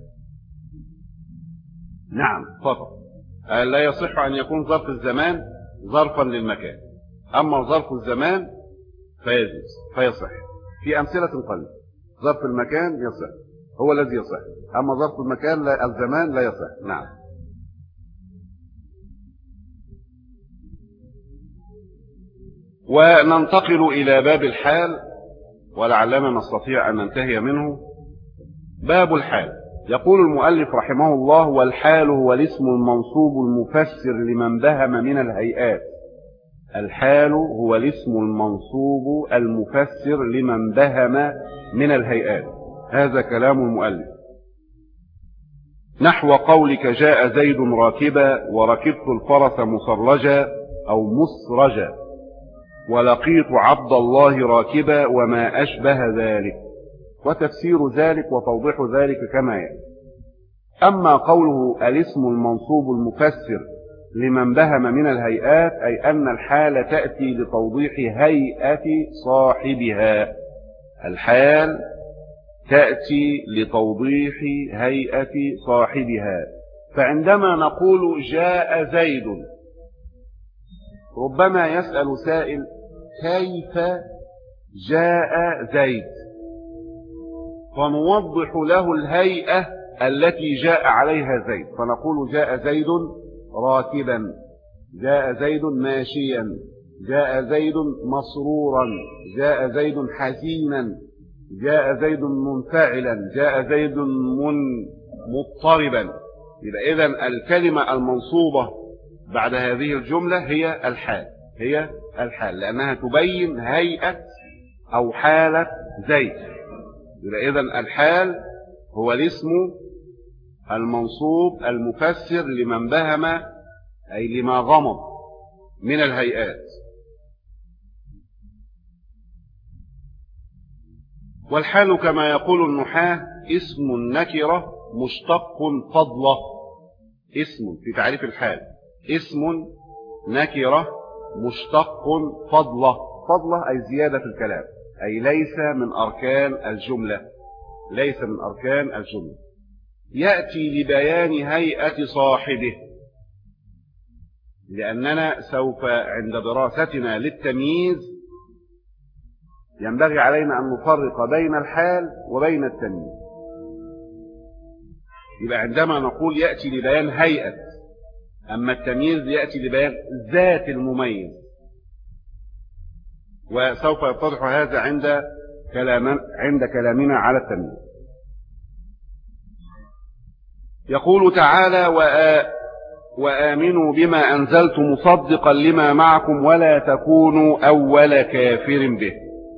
نعم فقط. لا يصح أن يكون ظرف الزمان ظرفا للمكان، أما ظرف الزمان فيجوز فيصح في أمثلة قليلة. ظرف المكان يصح، هو الذي يصح، أما ظرف المكان لا الزمان لا يصح. نعم. وننتقل إلى باب الحال. ولعلنا نستطيع أن ننتهي منه. باب الحال. يقول المؤلف رحمه الله: والحال هو الاسم المنصوب المفسر لمن بهم من الهيئات. الحال هو الاسم المنصوب المفسر لمن بهم من الهيئات. هذا كلام المؤلف. نحو قولك: جاء زيد راكبا، وركبت الفرس مسرجا أو مسرجا، ولقيت عبد الله راكبا، وما أشبه ذلك. وتفسير ذلك وتوضيح ذلك كما يأتي. أما قوله الاسم المنصوب المفسر لمن بهم من الهيئات، أي أن الحال تأتي لتوضيح هيئة صاحبها. الحال تأتي لتوضيح هيئة صاحبها. فعندما نقول جاء زيد، ربما يسأل سائل: كيف جاء زيد؟ فنوضح له الهيئة التي جاء عليها زيد، فنقول: جاء زيد راكبا، جاء زيد ماشيا، جاء زيد مسرورا، جاء زيد حزينا، جاء زيد منفعلا، جاء زيد من مضطربا. يبقى إذن الكلمة المنصوبة بعد هذه الجملة هي الحال، هي الحال، لأنها تبين هيئة أو حالة زيد. يبقى إذن الحال هو الاسم المنصوب المفسر لمن بهم، أي لما غمض من الهيئات. والحال كما يقول النحاة اسم النكرة مشتق فضلة. اسم في تعريف الحال: اسم نكرة مشتق فضلة. فضلة أي زيادة في الكلام، أي ليس من أركان الجملة، ليس من أركان الجملة. يأتي لبيان هيئة صاحبه، لأننا سوف عند دراستنا للتمييز ينبغي علينا أن نفرق بين الحال وبين التمييز. يبقى عندما نقول يأتي لبيان هيئة، أما التمييز يأتي لبيان ذات المميز، وسوف يتضح هذا عند كلام عند كلامنا على التمييز. يقول تعالى: وآمنوا بما أنزلت مصدقا لما معكم ولا تكونوا أول كافر به.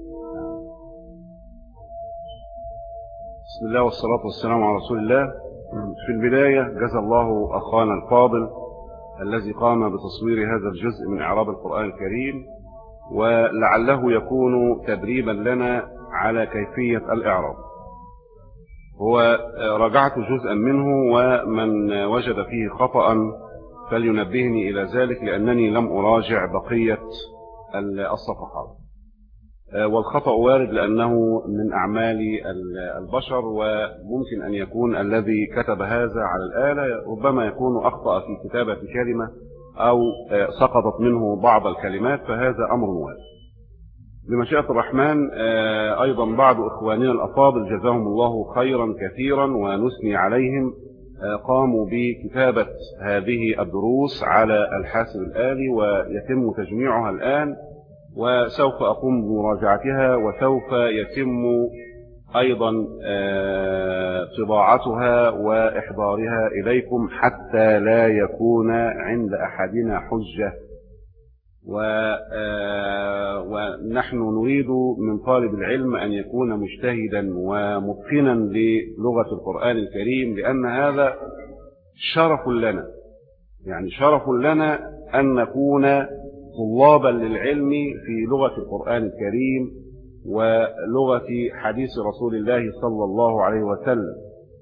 بسم الله والصلاة والسلام على رسول الله. في البداية جزا الله أخانا الفاضل الذي قام بتصوير هذا الجزء من إعراب القرآن الكريم، ولعله يكون تدريبا لنا على كيفية الإعراب. هو راجعت جزءا منه، ومن وجد فيه خطأ فلينبهني إلى ذلك، لأنني لم أراجع بقية الصفحات. والخطأ وارد لأنه من أعمال البشر، وممكن أن يكون الذي كتب هذا على الآلة ربما يكون أخطأ في كتابة كلمة أو سقطت منه بعض الكلمات، فهذا أمر وارد. بمشيئة الرحمن أيضا بعض إخواننا الأفاضل جزاهم الله خيرا كثيرا ونثني عليهم، قاموا بكتابة هذه الدروس على الحاسب الآلي، ويتم تجميعها الآن، وسوف أقوم بمراجعتها، وسوف يتم أيضا طباعتها وإحضارها إليكم حتى لا يكون عند أحدنا حجة. ونحن نريد من طالب العلم أن يكون مجتهدا ومتقنا للغة القرآن الكريم، لأن هذا شرف لنا، يعني شرف لنا أن نكون طلابا للعلم في لغة القرآن الكريم ولغة حديث رسول الله صلى الله عليه وسلم.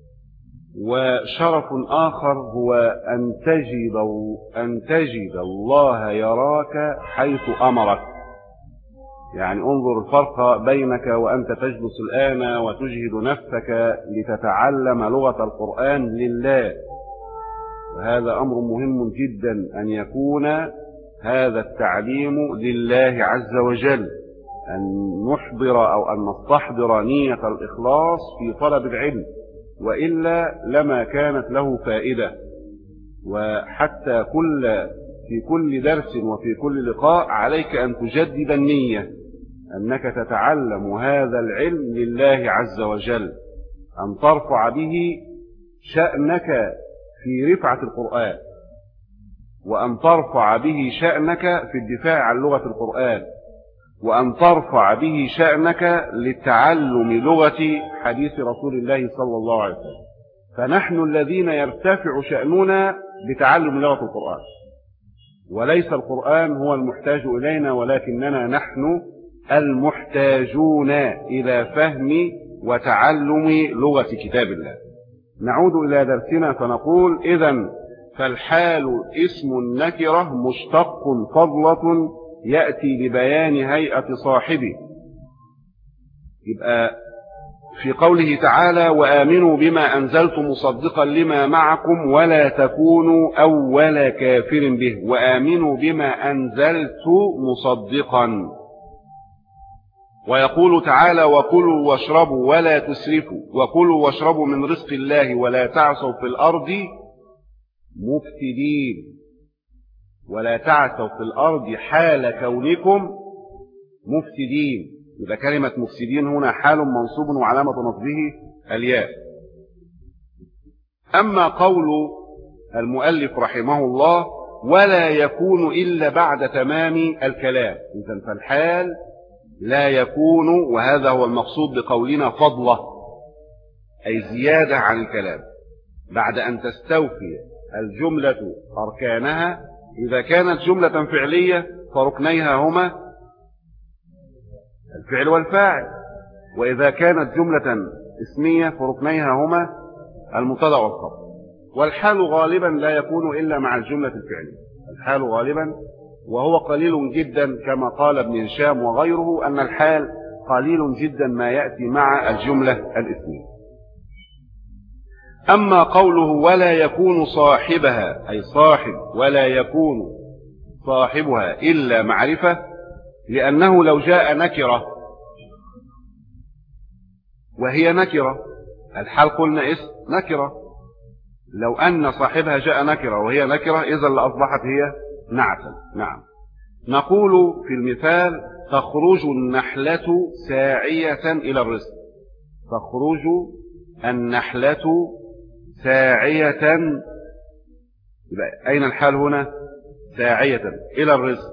وشرف آخر هو أن تجد, أن تجد الله يراك حيث أمرك. يعني انظر الفرق بينك وأنت تجلس الآن وتجهد نفسك لتتعلم لغة القرآن لله، وهذا أمر مهم جدا أن يكون هذا التعليم لله عز وجل، أن نحضر أو أن نستحضر نية الإخلاص في طلب العلم، وإلا لما كانت له فائدة. وحتى كل في كل درس وفي كل لقاء عليك أن تجدد النية، أنك تتعلم هذا العلم لله عز وجل، أن ترفع به شأنك في رفعة القرآن، وأن ترفع به شأنك في الدفاع عن لغة القرآن، وأن ترفع به شأنك لتعلم لغة حديث رسول الله صلى الله عليه وسلم. فنحن الذين يرتفع شأننا بتعلم لغة القرآن، وليس القرآن هو المحتاج إلينا، ولكننا نحن المحتاجون إلى فهم وتعلم لغة كتاب الله. نعود إلى درسنا فنقول: إذن فالحال اسم النكرة مشتق فضلة يأتي لبيان هيئة صاحبه. يبقى في قوله تعالى: وآمنوا بما أنزلت مصدقا لما معكم ولا تكونوا أول كافر به. وآمنوا بما أنزلت مصدقا. ويقول تعالى: وكلوا واشربوا ولا تسرفوا وكلوا واشربوا من رزق الله ولا تعثوا في الأرض مفسدين. ولا تعثوا في الأرض حال كونكم مفسدين. يبقى كلمة مفسدين هنا حال منصوب وعلامة نصبه الياء. أما قول المؤلف رحمه الله: ولا يكون إلا بعد تمام الكلام. إذن فالحال لا يكون، وهذا هو المقصود بقولنا فضلة، أي زيادة عن الكلام، بعد أن تستوفي الجملة أركانها. إذا كانت جملة فعلية فركنيها هما الفعل والفاعل، وإذا كانت جملة اسمية فركنيها هما المبتدأ والخبر. والحال غالبا لا يكون إلا مع الجملة الفعلية. الحال غالبا، وهو قليل جدا كما قال ابن هشام وغيره أن الحال قليل جدا ما يأتي مع الجملة الاسمية. أما قوله: ولا يكون صاحبها، أي صاحب ولا يكون صاحبها إلا معرفة، لأنه لو جاء نكرة وهي نكرة، الحال قلنا اسم نكرة، لو أن صاحبها جاء نكرة وهي نكرة إذا لأصبحت هي نعتا. نعم. نقول في المثال: تخرج النحلة ساعية إلى الرزق. تخرج النحلة ساعية، أين الحال هنا؟ ساعية إلى الرزق.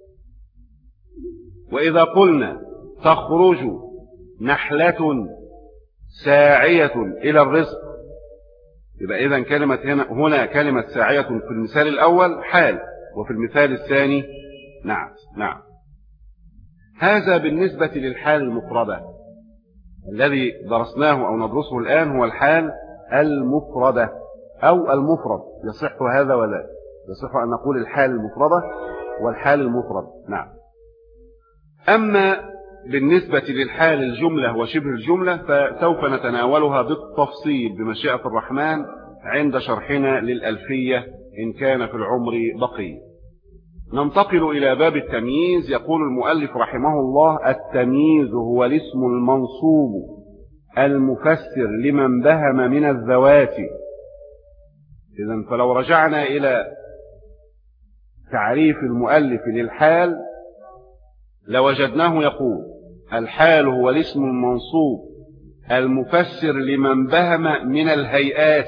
وإذا قلنا تخرج نحلة ساعية إلى الرزق، يبقى إذن كلمة هنا, هنا كلمة ساعية في المثال الأول حال، وفي المثال الثاني نعم. نعم. هذا بالنسبة للحال المفردة. الذي درسناه أو ندرسه الآن هو الحال المفردة أو المفرد. يصح هذا ولا يصح أن نقول الحال المفردة والحال المفرد. نعم. أما بالنسبة للحال الجملة وشبه الجملة فسوف نتناولها بالتفصيل بمشيئة الرحمن عند شرحنا للألفية إن كان في العمر بقي. ننتقل إلى باب التمييز. يقول المؤلف رحمه الله: التمييز هو الاسم المنصوب المفسر لمن بهم من الذوات. إذن فلو رجعنا إلى تعريف المؤلف للحال لوجدناه يقول: الحال هو الاسم المنصوب المفسر لمن بهم من الهيئات.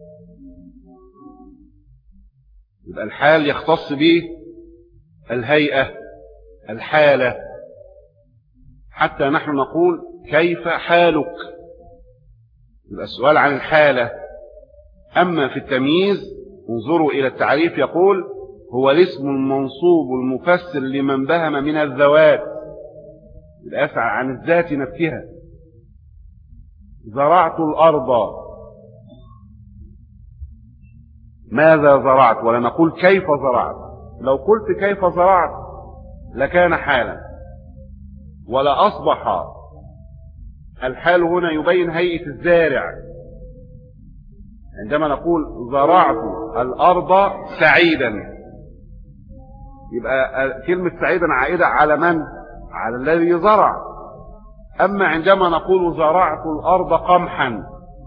يبقى الحال يختص به الهيئة الحالة، حتى نحن نقول: كيف حالك؟ يبقى السؤال عن الحالة. أما في التمييز انظروا إلى التعريف، يقول: هو الاسم المنصوب المفسر لمن بهم من الذوات. يبقى يسعى عن الذات نفسها. زرعت الأرض، ماذا زرعت؟ ولا نقول كيف زرعت. لو قلت كيف زرعت لكان حالا، ولا أصبح الحال هنا يبين هيئة الزارع. عندما نقول زرعت الأرض سعيدا، يبقى كلمة سعيدا عائدة على من؟ على الذي زرع. أما عندما نقول زرعت الأرض قمحا،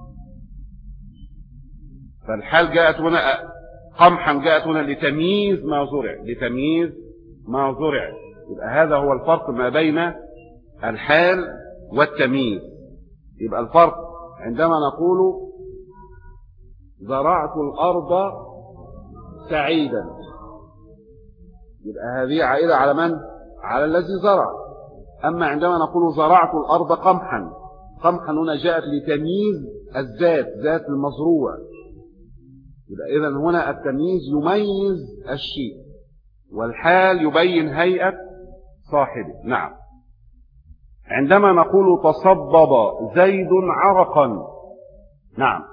فالحال جاءت هنا قمحا، جاءت هنا لتمييز ما زرع، لتمييز ما زرع. يبقى هذا هو الفرق ما بين الحال والتمييز. يبقى الفرق عندما نقول زرعت الأرض سعيدا، يبقى هذه عائدة على من؟ على الذي زرع. أما عندما نقول زرعت الأرض قمحا، قمحا هنا جاءت لتمييز الذات، ذات المزروع. يبقى إذن هنا التمييز يميز الشيء، والحال يبين هيئة صاحبه. نعم. عندما نقول تصبب زيد عرقا، نعم،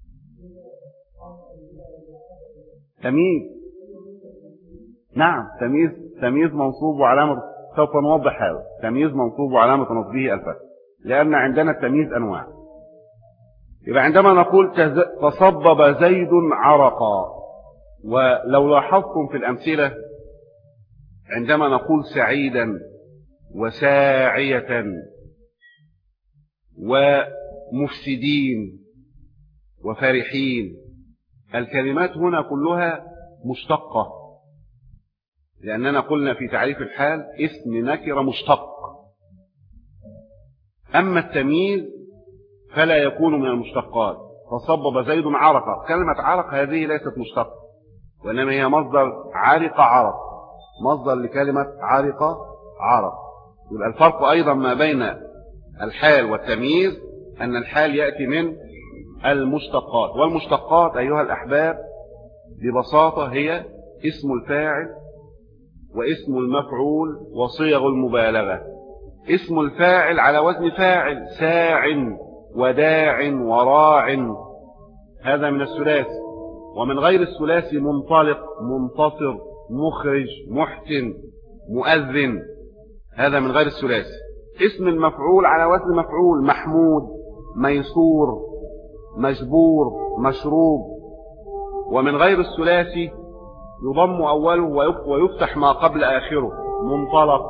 تمييز. نعم، تمييز تمييز منصوب وعلامة، سوف نوضح هذا. تمييز منصوب وعلامة نصبه الفتح، لأن عندنا التمييز أنواع. يبقى عندما نقول تصبب زيد عرقا، ولو لاحظتم في الأمثلة عندما نقول سعيدا وساعية ومفسدين وفرحين، الكلمات هنا كلها مشتقة، لأننا قلنا في تعريف الحال اسم نكرة مشتق. أما التمييز فلا يكون من المشتقات. تصبب زيد عرقا، كلمة عرق هذه ليست مشتقة، وإنما هي مصدر عرق عرق، مصدر لكلمة عرق عرق. يبقى الفرق أيضا ما بين الحال والتمييز أن الحال يأتي من المشتقات، والمشتقات أيها الأحباب ببساطة هي اسم الفاعل واسم المفعول وصيغ المبالغة. اسم الفاعل على وزن فاعل، ساع وداع وراع، هذا من الثلاثي. ومن غير الثلاثي منطلق، منتصر، مخرج، محسن، مؤذن، هذا من غير الثلاثي. اسم المفعول على وزن مفعول، محمود، ميسور، مجبور، مشروب. ومن غير الثلاثي يضم أوله ويفتح ما قبل آخره، منطلق،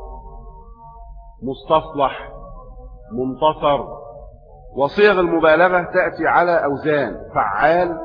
مستصلح، منتصر. وصيغ المبالغة تأتي على أوزان، فعال،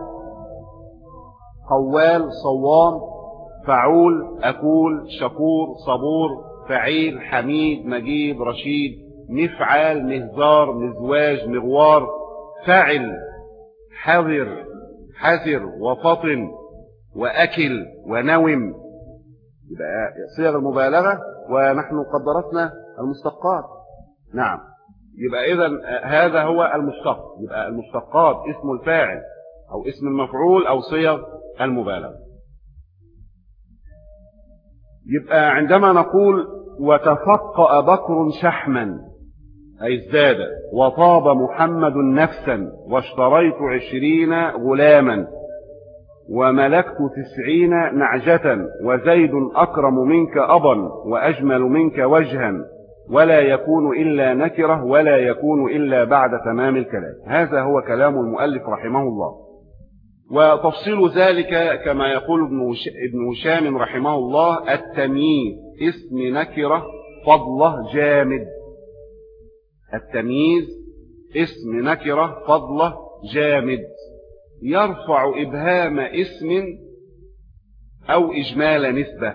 قوال، صوام، فعول، أكول، شكور، صبور، فعيل، حميد، مجيد، رشيد، مفعال، مهزار، مزواج، مغوار، فاعل، حذر، حذر، وفطن، وأكل، ونوم. يبقى صيغ المبالغة، ونحن قد درسنا المشتقات. نعم. يبقى إذن هذا هو المشتق. يبقى المشتقات اسم الفاعل أو اسم المفعول أو صيغ المبالغة. يبقى عندما نقول وتفقأ بكر شحما أي ازداد، وطاب محمد نفسا، واشتريت عشرين غلاما، وملكت تسعين نعجة، وزيد أكرم منك أبا، وأجمل منك وجها، ولا يكون إلا نكرة، ولا يكون إلا بعد تمام الكلام. هذا هو كلام المؤلف رحمه الله. وتفصيل ذلك كما يقول ابن هشام رحمه الله: التمييز اسم نكرة فضله جامد. التمييز اسم نكرة فضله جامد، يرفع إبهام اسم أو إجمال نسبة.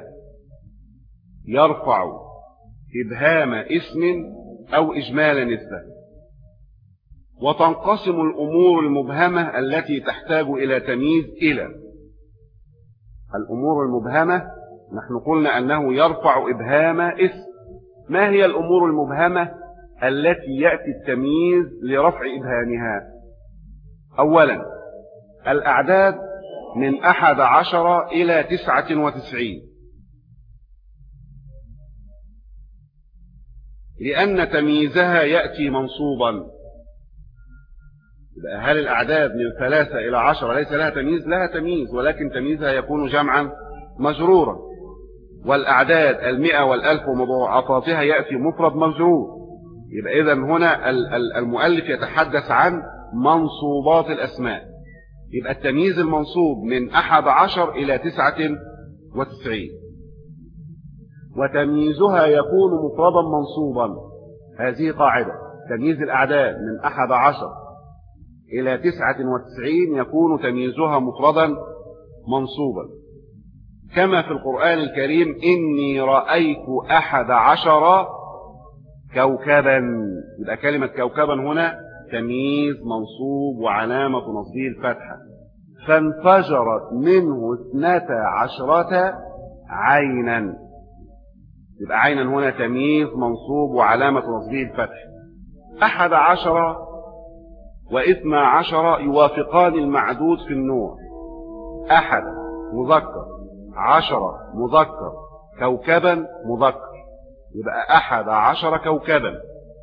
يرفع إبهام اسم أو إجمال نسبة. وتنقسم الأمور المبهمة التي تحتاج إلى تمييز إلى الأمور المبهمة. نحن قلنا أنه يرفع إبهام اسم. ما هي الأمور المبهمة التي يأتي التمييز لرفع إبهامها؟ أولا الأعداد من أحد عشر إلى تسعة وتسعين، لأن تمييزها يأتي منصوبا. هل الأعداد من ثلاثة إلى عشرة ليس لها تمييز؟ لها تمييز، ولكن تمييزها يكون جمعا مجرورا. والأعداد المئة والألف ومضاعفاتها يأتي مفرد مجرور. يبقى إذن هنا المؤلف يتحدث عن منصوبات الأسماء. يبقى التمييز المنصوب من أحد عشر إلى تسعة وتسعين، وتمييزها يكون مفردا منصوبا. هذه قاعدة. تمييز الأعداد من أحد عشر إلى تسعة وتسعين يكون تمييزها مفردا منصوبا، كما في القرآن الكريم: إني رأيت أحد عشر كوكبا. يبقى كلمة كوكبا هنا تمييز منصوب وعلامة نصبه الفتحة. فانفجرت منه اثنتا عشرة عينا. يبقى عينا هنا تمييز منصوب وعلامة نصبه الفتح. أحد عشر واثنى عشر يوافقان المعدود في النوع. أحد مذكر، عشرة مذكر، كوكبا مذكر. يبقى أحد عشر كوكبا.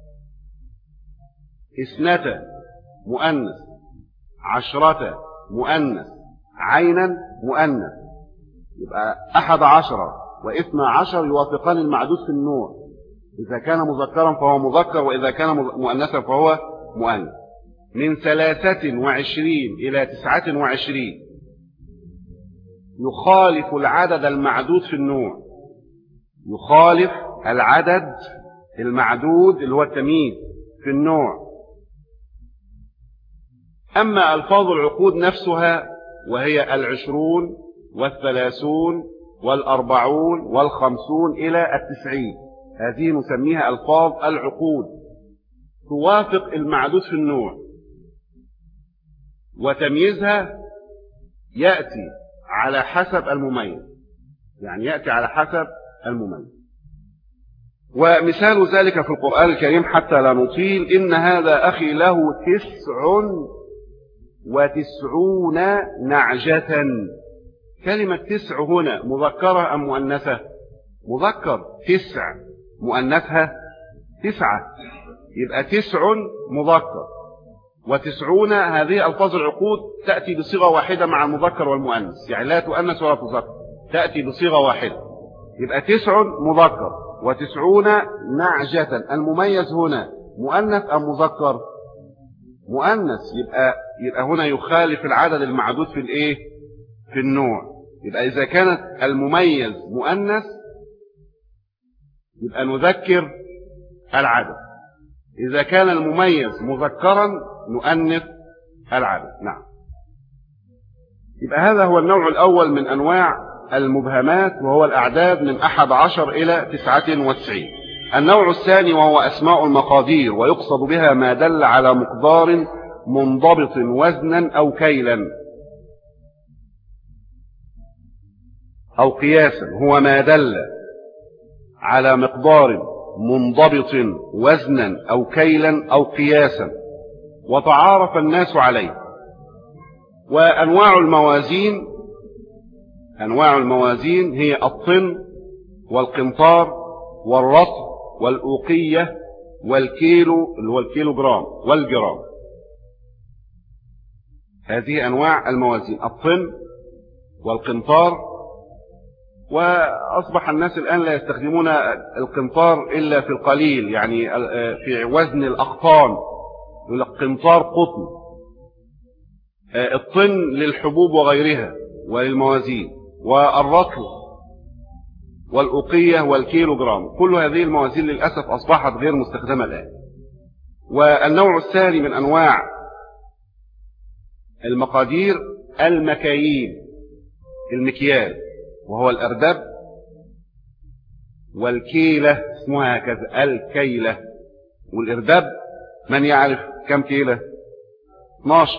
اثنتا مؤنث، عشرة مؤنث، عينا مؤنث. يبقى أحد عشر واثنى عشر يوافقان المعدود في النوع. إذا كان مذكرا فهو مذكر، وإذا كان مؤنثا فهو مؤنث. من ثلاثة وعشرين إلى تسعة وعشرين يخالف العدد المعدود في النوع. يخالف العدد المعدود اللي هو التمييز في النوع. أما ألفاظ العقود نفسها وهي العشرون والثلاثون والأربعون والخمسون إلى التسعين، هذه نسميها ألفاظ العقود، توافق المعدود في النوع، وتمييزها يأتي على حسب المميز. يعني يأتي على حسب المميز. ومثال ذلك في القرآن الكريم حتى لا نطيل: إن هذا أخي له تسع وتسعون نعجة. كلمة تسع هنا مذكرة أم مؤنثة؟ مذكر. تسع مؤنثها تسعة، يبقى تسع مذكر. وتسعون هذه ألفاظ العقود تأتي بصيغة واحدة مع المذكر والمؤنث، يعني لا تؤنث ولا تذكر، تأتي بصيغة واحدة. يبقى تسع مذكر وتسعون نعجة. المميز هنا مؤنث أم مذكر؟ مؤنث. يبقى يبقى هنا يخالف العدد المعدود في الايه؟ في النوع. يبقى إذا كانت المميز مؤنث يبقى نذكر العدد، إذا كان المميز مذكرا نؤنث العدد. نعم. يبقى هذا هو النوع الأول من أنواع المبهمات، وهو الأعداد من أحد عشر إلى تسعة وتسعين. النوع الثاني وهو أسماء المقادير، ويقصد بها ما دل على مقدار منضبط وزنا أو كيلا أو قياسا. هو ما دل على مقدار منضبط وزنا أو كيلا أو قياسا وتعارف الناس عليه. وأنواع الموازين، أنواع الموازين هي الطن والقنطار والرطل والأوقية والكيلو اللي هو الكيلو جرام والجرام. هذه أنواع الموازين: الطن والقنطار. وأصبح الناس الآن لا يستخدمون القنطار إلا في القليل، يعني في وزن الأقطان، يقول لك قنطار قطن. الطن للحبوب وغيرها وللموازين، والرطل والأوقية والكيلو جرام. كل هذه الموازين للأسف أصبحت غير مستخدمة الآن. والنوع الثاني من أنواع المقادير المكاييل، المكيال، وهو الأردب والكيلة، اسمها هكذا الكيلة. والأردب من يعرف كم كيلة؟ اثناشر.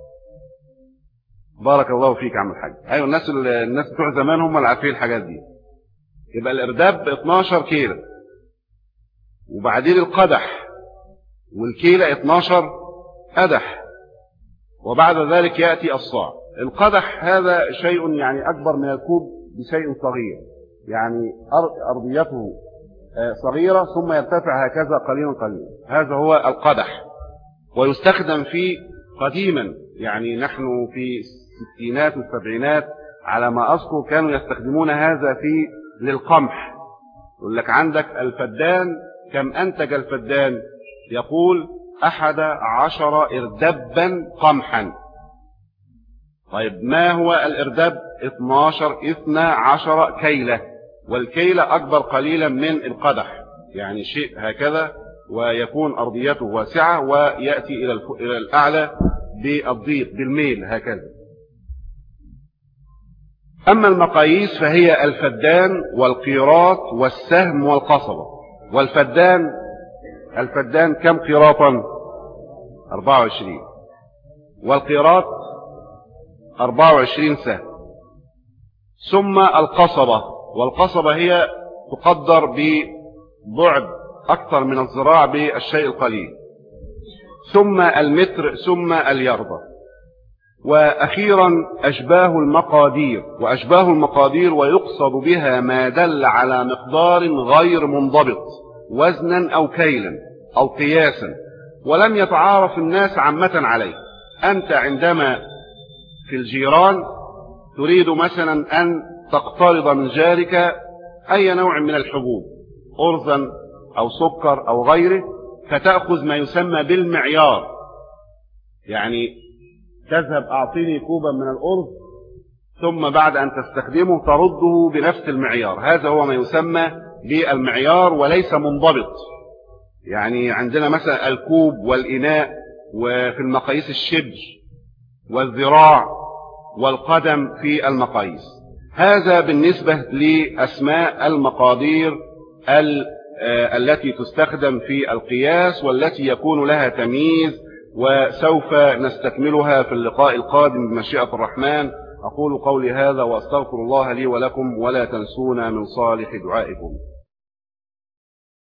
بارك الله فيك يا عم الحاج. ايوه، الناس الناس بتوع زمان هم اللي عارفين الحاجات دي. يبقى الأردب اثناشر كيلة، وبعدين القدح والكيلة اثناشر قدح، وبعد ذلك يأتي الصاع. القدح هذا شيء يعني أكبر من الكوب بشيء صغير، يعني أرضيته صغيرة ثم يرتفع هكذا قليلا قليلا. هذا هو القدح، ويستخدم فيه قديما، يعني نحن في الستينات والسبعينات على ما أذكر كانوا يستخدمون هذا في للقمح. يقول لك عندك الفدان كم أنتج الفدان؟ يقول أحد عشر إردبا قمحا. طيب ما هو الإردب؟ اثناشر اثنى عشر كيلة، والكيلة أكبر قليلا من القدح، يعني شيء هكذا، ويكون أرضيته واسعة ويأتي إلى الأعلى بالضيق بالميل هكذا. أما المقاييس فهي الفدان والقيراط والسهم والقصبة. والفدان الفدان كم قيراطا؟ أربعة وعشرين. والقيراط أربعة وعشرين سهم. ثم القصبة، والقصبة هي تقدر ببعد أكثر من الذراع بالشيء القليل. ثم المتر، ثم اليربة. وأخيرا أشباه المقادير. وأشباه المقادير ويقصد بها ما دل على مقدار غير منضبط وزنا أو كيلا أو قياسا ولم يتعارف الناس عامة عليه. أنت عندما في الجيران تريد مثلا أن تقترض من جارك أي نوع من الحبوب، أرزا أو سكر أو غيره، فتأخذ ما يسمى بالمعيار. يعني تذهب أعطيني كوبا من الأرز، ثم بعد أن تستخدمه ترده بنفس المعيار. هذا هو ما يسمى بالمعيار وليس منضبط. يعني عندنا مثلا الكوب والإناء، وفي المقاييس الشبر والذراع والقدم في المقاييس. هذا بالنسبة لأسماء المقادير التي تستخدم في القياس والتي يكون لها تمييز، وسوف نستكملها في اللقاء القادم بمشيئة الرحمن. أقول قولي هذا وأستغفر الله لي ولكم، ولا تنسونا من صالح دعائكم.